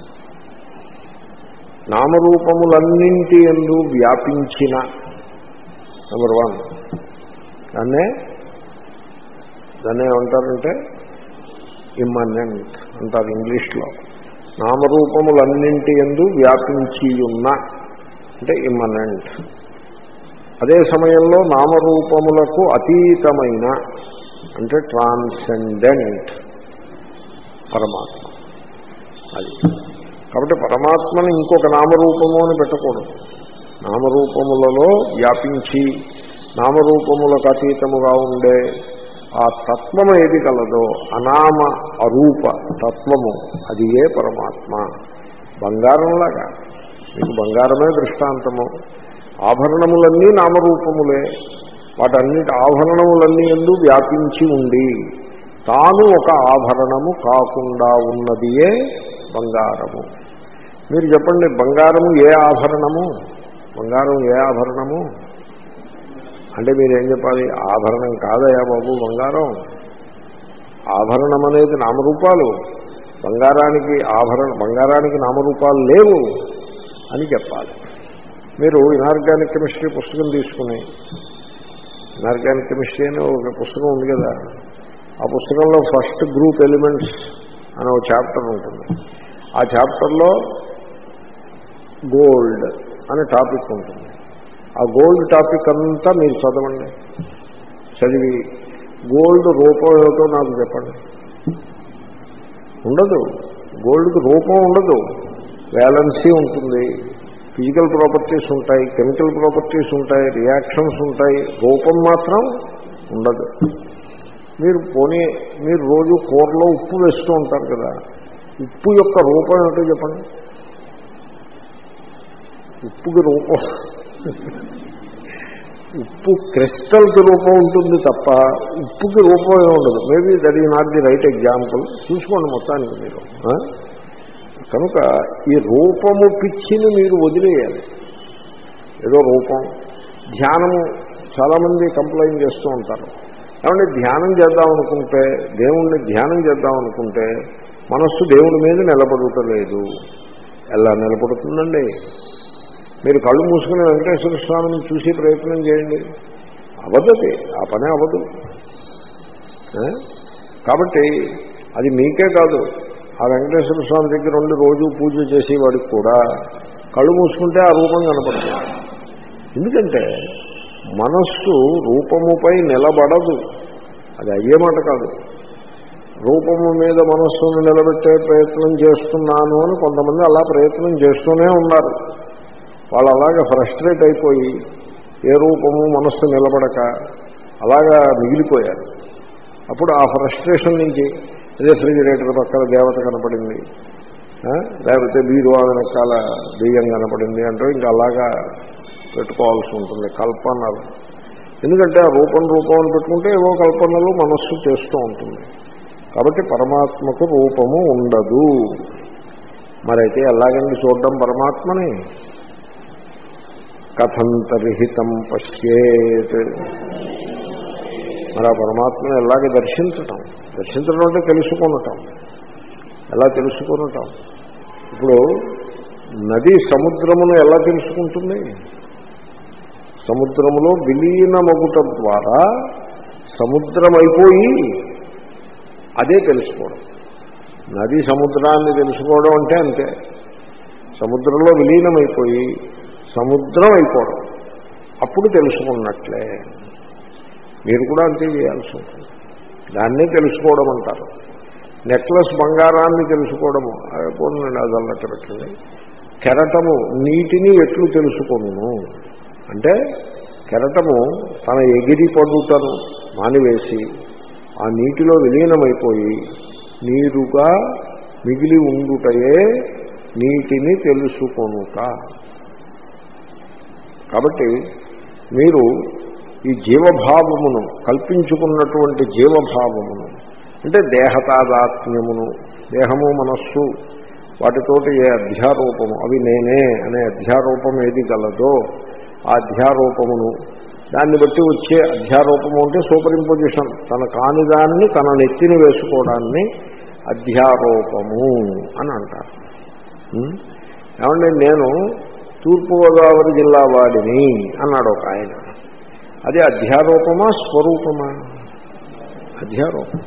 [SPEAKER 1] నామరూపములన్నింటి యందు వ్యాపించిన నెంబర్ వన్ దాన్నే దాన్నే ఏమంటారంటే ఇమ్మనెంట్ అంటారు ఇంగ్లీష్లో. నామరూపములన్నింటి యందు వ్యాపించి ఉన్న అంటే ఇమ్మనెంట్. అదే సమయంలో నామరూపములకు అతీతమైన అంటే ట్రాన్సెండెంట్ పరమాత్మ. అది కాబట్టి పరమాత్మని ఇంకొక నామరూపము అని పెట్టకూడదు. నామరూపములలో వ్యాపించి నామరూపములకు అతీతముగా ఉండే ఆ తత్వము ఏది కలదో అనామ అరూప తత్వము, అది ఏ పరమాత్మ. బంగారంలాగా మీకు బంగారమే దృష్టాంతము. ఆభరణములన్నీ నామరూపములే. వాటన్నిటి ఆభరణములన్నీ యందు వ్యాపించి ఉండి తాను ఒక ఆభరణము కాకుండా ఉన్నదియే బంగారము. మీరు చెప్పండి, బంగారము ఏ ఆభరణము? బంగారం ఏ ఆభరణము అంటే మీరేం చెప్పాలి? ఆభరణం కాదయా బాబు బంగారం. ఆభరణం అనేది నామరూపాలు. బంగారానికి ఆభరణ బంగారానికి నామరూపాలు లేవు అని చెప్పాలి. మీరు ఇనార్గానిక్ కెమిస్ట్రీ పుస్తకం తీసుకుని, ఇనార్గానిక్ కెమిస్ట్రీ అని ఒక పుస్తకం ఉంది కదా, ఆ పుస్తకంలో ఫస్ట్ గ్రూప్ ఎలిమెంట్స్ అనే ఒక చాప్టర్ ఉంటుంది. ఆ చాప్టర్లో గోల్డ్ అనే టాపిక్ ఉంటుంది. ఆ గోల్డ్ టాపిక్ అంతా మీరు చదవండి. చదివి గోల్డ్ రూపం ఏమిటో నాకు చెప్పండి. ఉండదు. గోల్డ్కి రూపం ఉండదు, వ్యాలెన్సీ ఉంటుంది, ఫిజికల్ ప్రాపర్టీస్ ఉంటాయి, కెమికల్ ప్రాపర్టీస్ ఉంటాయి, రియాక్షన్స్ ఉంటాయి. రూపం మాత్రం ఉండదు. మీరు పోనీ మీరు రోజు కూరలో ఉప్పు వేస్తూ ఉంటారు కదా, ఉప్పు యొక్క రూపం ఏమిటో చెప్పండి. ఉప్పుకి రూపం ఉప్పు క్రిస్టల్కి రూపం ఉంటుంది తప్ప ఉప్పుకి రూపం ఏమి ఉండదు. Maybe that is not the right example. చూసుకోండి మొత్తానికి మీరు. కనుక ఈ రూపము పిచ్చిని మీరు వదిలేయాలి. ఏదో రూపం. ధ్యానము చాలామంది కంప్లైంట్ చేస్తూ ఉంటారు. ఏమంటే ధ్యానం చేద్దామనుకుంటే, దేవుణ్ణి ధ్యానం చేద్దామనుకుంటే మనస్సు దేవుడి మీద నిలబడటలేదు. ఎలా నిలబడుతుందండి? మీరు కళ్ళు మూసుకుని వెంకటేశ్వర స్వామిని చూసే ప్రయత్నం చేయండి, అవదది, ఆ పనే అవదు. కాబట్టి అది మీకే కాదు, ఆ వెంకటేశ్వర స్వామి దగ్గర ఉండి రోజు పూజ చేసేవాడికి కూడా కళ్ళు మూసుకుంటే ఆ రూపం కనపడుతుంది. ఎందుకంటే మనస్సు రూపముపై నిలబడదు. అది అయ్యే మాట కాదు. రూపము మీద మనస్సును నిలబెట్టే ప్రయత్నం చేస్తున్నాను అని కొంతమంది అలా ప్రయత్నం చేస్తూనే ఉన్నారు. వాళ్ళు అలాగా ఫ్రస్ట్రేట్ అయిపోయి ఏ రూపము మనస్సు నిలబడక అలాగా మిగిలిపోయారు. అప్పుడు ఆ ఫ్రస్ట్రేషన్ నుంచి రిఫ్రిజిరేటర్ పక్కన దేవత కనపడింది, లేకపోతే బీరువా వెనకాల బియ్యం కనపడింది అంటూ ఇంకా అలాగా పెట్టుకోవాల్సి ఉంటుంది కల్పనలు. ఎందుకంటే ఆ రూపం రూపం అని పెట్టుకుంటే ఏవో కల్పనలు మనస్సు చేస్తూ ఉంటుంది. కాబట్టి పరమాత్మకు రూపము ఉండదు. మరైతే ఎలాగండి చూడడం పరమాత్మని? కథంతర్హితం పశ్యేత్. మరి ఆ పరమాత్మను ఎలాగే దర్శించటం? దర్శించడం అంటే తెలుసుకొనటం. ఎలా తెలుసుకొనటం? ఇప్పుడు నది సముద్రమును ఎలా తెలుసుకుంటుంది? సముద్రములో విలీనమగుట ద్వారా సముద్రమైపోయి అదే తెలుసుకోవడం. నది సముద్రాన్ని తెలుసుకోవడం అంటే అంతే. సముద్రంలో విలీనమైపోయి సముద్రం అయిపోవడం, అప్పుడు తెలుసుకున్నట్లే. మీరు కూడా అంతే చేయాల్సి ఉంటుంది. దాన్నే తెలుసుకోవడం అంటారు. నెక్లెస్ బంగారాన్ని తెలుసుకోవడము, పోనండి అది అన్నట్టు పెట్టండి. కెరటము నీటిని ఎట్లు తెలుసుకొను అంటే, కెరటము తన ఎగిరి పడుటను మానివేసి ఆ నీటిలో విలీనమైపోయి నీరుగా మిగిలి ఉండుటయే నీటిని తెలుసుకొనుట. కాబట్టి మీరు ఈ జీవభావమును కల్పించుకున్నటువంటి జీవభావమును అంటే దేహతాదాత్మ్యమును, దేహము మనస్సు వాటితోటి ఏ అధ్యారూపము, అవి నేనే అనే అధ్యారూపం ఏది గలదో ఆ అధ్యారూపమును, దాన్ని బట్టి వచ్చే అధ్యారూపము అంటే సూపర్ ఇంపోజిషన్, తన కాని దాన్ని తన నెత్తిని వేసుకోవడాన్ని అధ్యారూపము అని అంటారు. ఏమంటే నేను తూర్పుగోదావరి జిల్లా వాడిని అన్నాడు ఒక ఆయన. అది అధ్యారూపమా స్వరూపమా? అధ్యారూపం.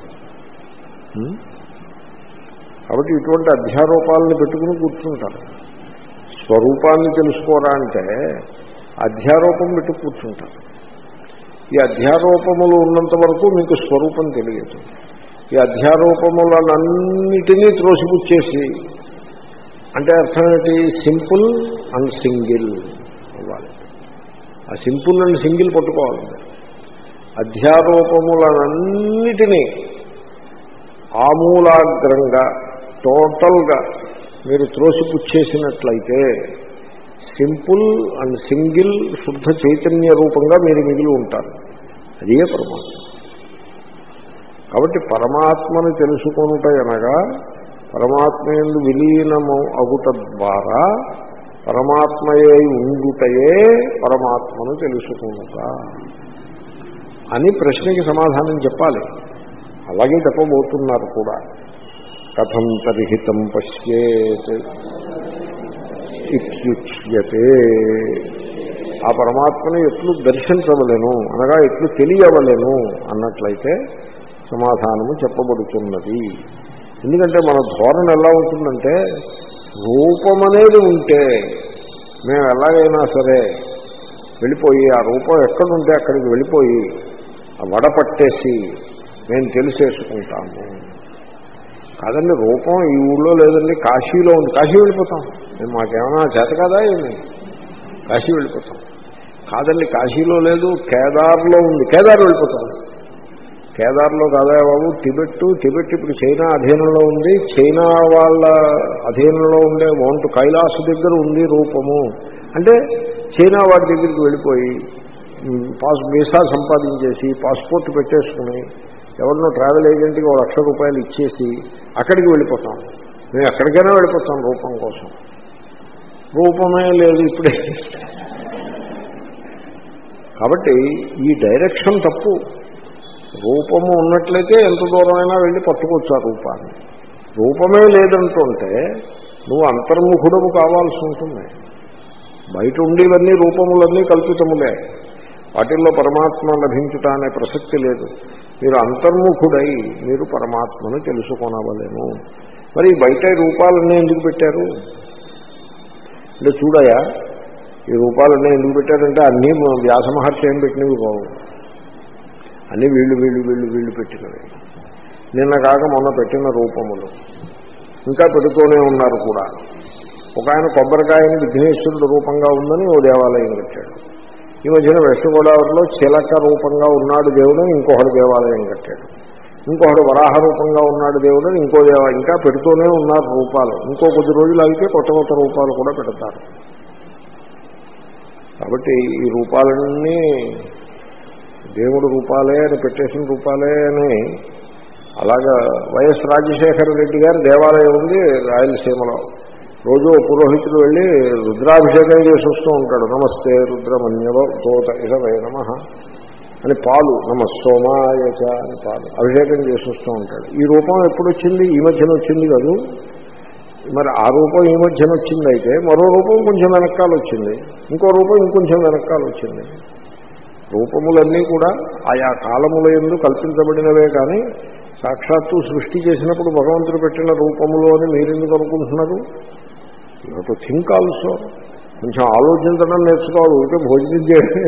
[SPEAKER 1] కాబట్టి ఇటువంటి అధ్యారూపాలను పెట్టుకుని కూర్చుంటారు. స్వరూపాన్ని తెలుసుకోరా అంటే అధ్యారూపం పెట్టి కూర్చుంటారు. ఈ అధ్యారూపములు ఉన్నంత వరకు మీకు స్వరూపం తెలియదు. ఈ అధ్యారూపములన్నిటినీ త్రోసిపుచ్చేసి అంటే అర్థం ఏంటి? సింపుల్ అండ్ సింగిల్ అవ్వాలి. ఆ సింపుల్ అండ్ సింగిల్ పట్టుకోవాలి. అధ్యారూపములన్నిటినీ ఆమూలాగ్రంగా టోటల్గా మీరు త్రోసిపుచ్చేసినట్లయితే సింపుల్ అండ్ సింగిల్ శుద్ధ చైతన్య రూపంగా మీరు మిగిలి ఉంటారు. అదే పరమాత్మ. కాబట్టి పరమాత్మను తెలుసుకొనుట అనగా పరమాత్మయందు విలీనము అగుట ద్వారా పరమాత్మయే ఉండుటయే పరమాత్మను తెలుసుకొనుట అని ప్రశ్నకి సమాధానం చెప్పాలి. అలాగే చెప్పబోతున్నారు కూడా. కథం తరిహితం పశ్యేత్ ఇత్యుచ్యతే. ఆ పరమాత్మను ఎట్లు దర్శించవలెను అనగా ఎట్లు తెలియవలెను అన్నట్లయితే సమాధానము చెప్పబడుతున్నది. ఎందుకంటే మన ధోరణి ఎలా ఉంటుందంటే, రూపం అనేది ఉంటే మేము ఎలాగైనా సరే వెళ్ళిపోయి ఆ రూపం ఎక్కడుంటే అక్కడికి వెళ్ళిపోయి ఆ వడపట్టేసి మేము తెలిసేసుకుంటాము. కాదండి, రూపం ఈ ఊళ్ళో లేదండి, కాశీలో ఉంది, కాశీ వెళ్ళిపోతాం. మేము మాకేమైనా చేత కాదా ఏమి? కాశీ వెళ్ళిపోతాం. కాదండి, కాశీలో లేదు, కేదార్లో ఉంది, కేదార్ వెళ్ళిపోతాం. కేదార్లో కాదా బాబు, టిబెట్ టిబెట్ ఇప్పుడు చైనా అధీనంలో ఉంది, చైనా వాళ్ళ అధీనంలో ఉండే మౌంట్ కైలాస్ దగ్గర ఉంది రూపము అంటే చైనా వాడి దగ్గరికి వెళ్ళిపోయి పాస్ వీసా సంపాదించేసి పాస్పోర్ట్ పెట్టేసుకుని ఎవరినో ట్రావెల్ ఏజెంట్కి ఒక లక్ష రూపాయలు ఇచ్చేసి అక్కడికి వెళ్ళిపోతాం. మేము ఎక్కడికైనా వెళ్ళిపోతాం రూపం కోసం. రూపమే లేదు ఇప్పుడే. కాబట్టి ఈ డైరెక్షన్ తప్పు. రూపము ఉన్నట్లయితే ఎంత దూరమైనా వెళ్ళి పట్టుకోవచ్చు ఆ రూపాన్ని. రూపమే లేదంటుంటే నువ్వు అంతర్ముఖుడము కావాల్సి ఉంటుంది. బయట ఉండేవన్నీ రూపములన్నీ కల్పితములే, వాటిల్లో పరమాత్మ లభించుట అనే ప్రసక్తి లేదు. మీరు అంతర్ముఖుడై మీరు పరమాత్మను తెలుసుకొనవలేను. మరి బయట రూపాలన్నీ ఎందుకు పెట్టారు అంటే, చూడయా ఈ రూపాలన్నీ ఎందుకు పెట్టారంటే అన్నీ వ్యాస మహర్షి ఏం పెట్టినవి కావు, అన్నీ వీళ్ళు వీళ్ళు వీళ్ళు వీళ్ళు పెట్టినవి. నిన్న కాక మొన్న పెట్టిన రూపములు ఇంకా పెడుతూనే ఉన్నారు కూడా. ఒక ఆయన కొబ్బరికాయని విఘ్నేశ్వరుడు రూపంగా ఉందని ఓ దేవాలయం కట్టాడు. ఈ మధ్యన వెస్ట్ గోదావరిలో చిలక రూపంగా ఉన్నాడు దేవుడని ఇంకొకటి దేవాలయం కట్టాడు. ఇంకొకటి వరాహ రూపంగా ఉన్నాడు దేవుడని ఇంకో దేవ ఇంకా పెడుతూనే ఉన్నారు రూపాలు. ఇంకో కొద్ది రోజులు అయితే కొత్త కొత్త రూపాలు కూడా పెడతారు. కాబట్టి ఈ రూపాలన్నీ దేవుడు రూపాలే అని పెట్టేసిన రూపాలే అని అలాగా. వైఎస్ రాజశేఖర రెడ్డి గారి దేవాలయం ఉంది రాయలసీమలో. రోజు పురోహితుడు వెళ్ళి రుద్రాభిషేకం చేసి వస్తూ ఉంటాడు. నమస్తే రుద్రమన్యవ తోత ఇసవే నమ అని పాలు, నమస్సోమాయచ అని పాలు అభిషేకం చేసి వస్తూ ఉంటాడు. ఈ రూపం ఎప్పుడు వచ్చింది? ఈ మధ్యన వచ్చింది కాదు. మరి ఆ రూపం ఈ మధ్యన వచ్చింది. అయితే మరో రూపం కొంచెం వెనకాల వచ్చింది, ఇంకో రూపం ఇంకొంచెం వెనకాల వచ్చింది. రూపములన్నీ కూడా ఆయా కాలముల యందు కల్పించబడినవే కానీ సాక్షాత్తు సృష్టి చేసినప్పుడు భగవంతుడు పెట్టిన రూపములో అని మీరెందుకు అనుకుంటున్నారు? You too think also. కొంచెం ఆలోచించడం నేర్చుకోవాలి. ఊరికే భోజనం చేయడమే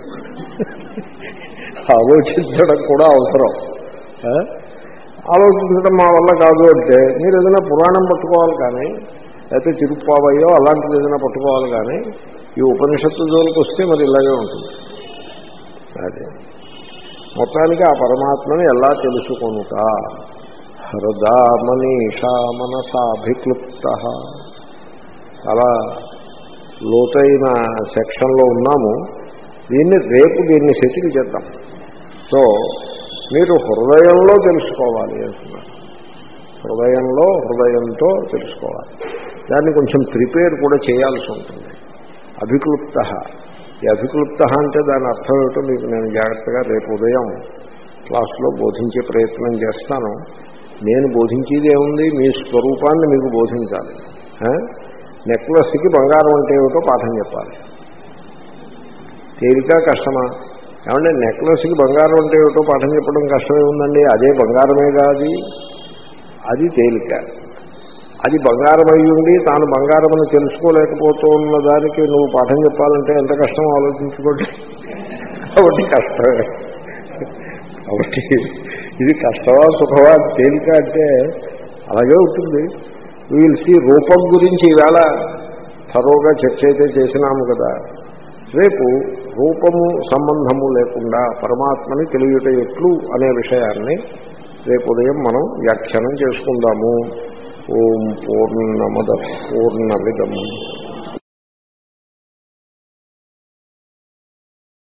[SPEAKER 1] ఆలోచించడం కూడా అవసరం. ఆలోచించడం మా వల్ల కాదు అంటే మీరు ఏదైనా పురాణం పట్టుకోవాలి కానీ, లేకపోతే తిరుప్పావయ్యో అలాంటిది ఏదైనా పట్టుకోవాలి కానీ, ఈ ఉపనిషత్తు జోలికి వస్తే మరి ఇలాగే ఉంటుంది. అదే మొత్తానికి ఆ పరమాత్మని ఎలా తెలుసుకొనుట? హృదా మనీషా మనసాభిక్లుప్త. చాలా లోతైన సెక్షన్లో ఉన్నాము. దీన్ని రేపు దీన్ని సెటిల్ చేద్దాం. సో మీరు హృదయంలో తెలుసుకోవాలి అంటున్నారు. హృదయంలో హృదయంతో తెలుసుకోవాలి. దాన్ని కొంచెం ప్రిపేర్ కూడా చేయాల్సి ఉంటుంది. అభిక్లుప్త. ఈ అభిక్లుప్త అంటే దాని అర్థం ఏమిటో మీకు నేను జాగ్రత్తగా రేపు ఉదయం క్లాసులో బోధించే ప్రయత్నం చేస్తాను. నేను బోధించేది ఏముంది, మీ స్వరూపాన్ని మీకు బోధించాలి. నెక్లెస్కి బంగారం అంటే ఏమిటో పాఠం చెప్పాలి. తేలిక కష్టమా? ఏమంటే నెక్లెస్కి బంగారం అంటే ఏమిటో పాఠం చెప్పడం కష్టమే ఉందండి. అదే బంగారమే కాదు, అది తేలిక. అది బంగారం అయ్యుండి తాను బంగారమని తెలుసుకోలేకపోతూ ఉన్న దానికి నువ్వు పాఠం చెప్పాలంటే ఎంత కష్టమో ఆలోచించుకోండి. కాబట్టి కష్టమే. కాబట్టి ఇది కష్టమా సుఖమా తేలిక అంటే అలాగే ఉంటుంది. We'll see. రూపం గురించి ఈవేళ థరోగా చర్చ అయితే చేసినాము కదా. రేపు రూపము సంబంధము లేకుండా పరమాత్మని తెలియట ఎట్లు అనే విషయాన్ని రేపు ఉదయం మనం వ్యాఖ్యానం చేసుకుందాము. ఓం పూర్ణమద పూర్ణమిదం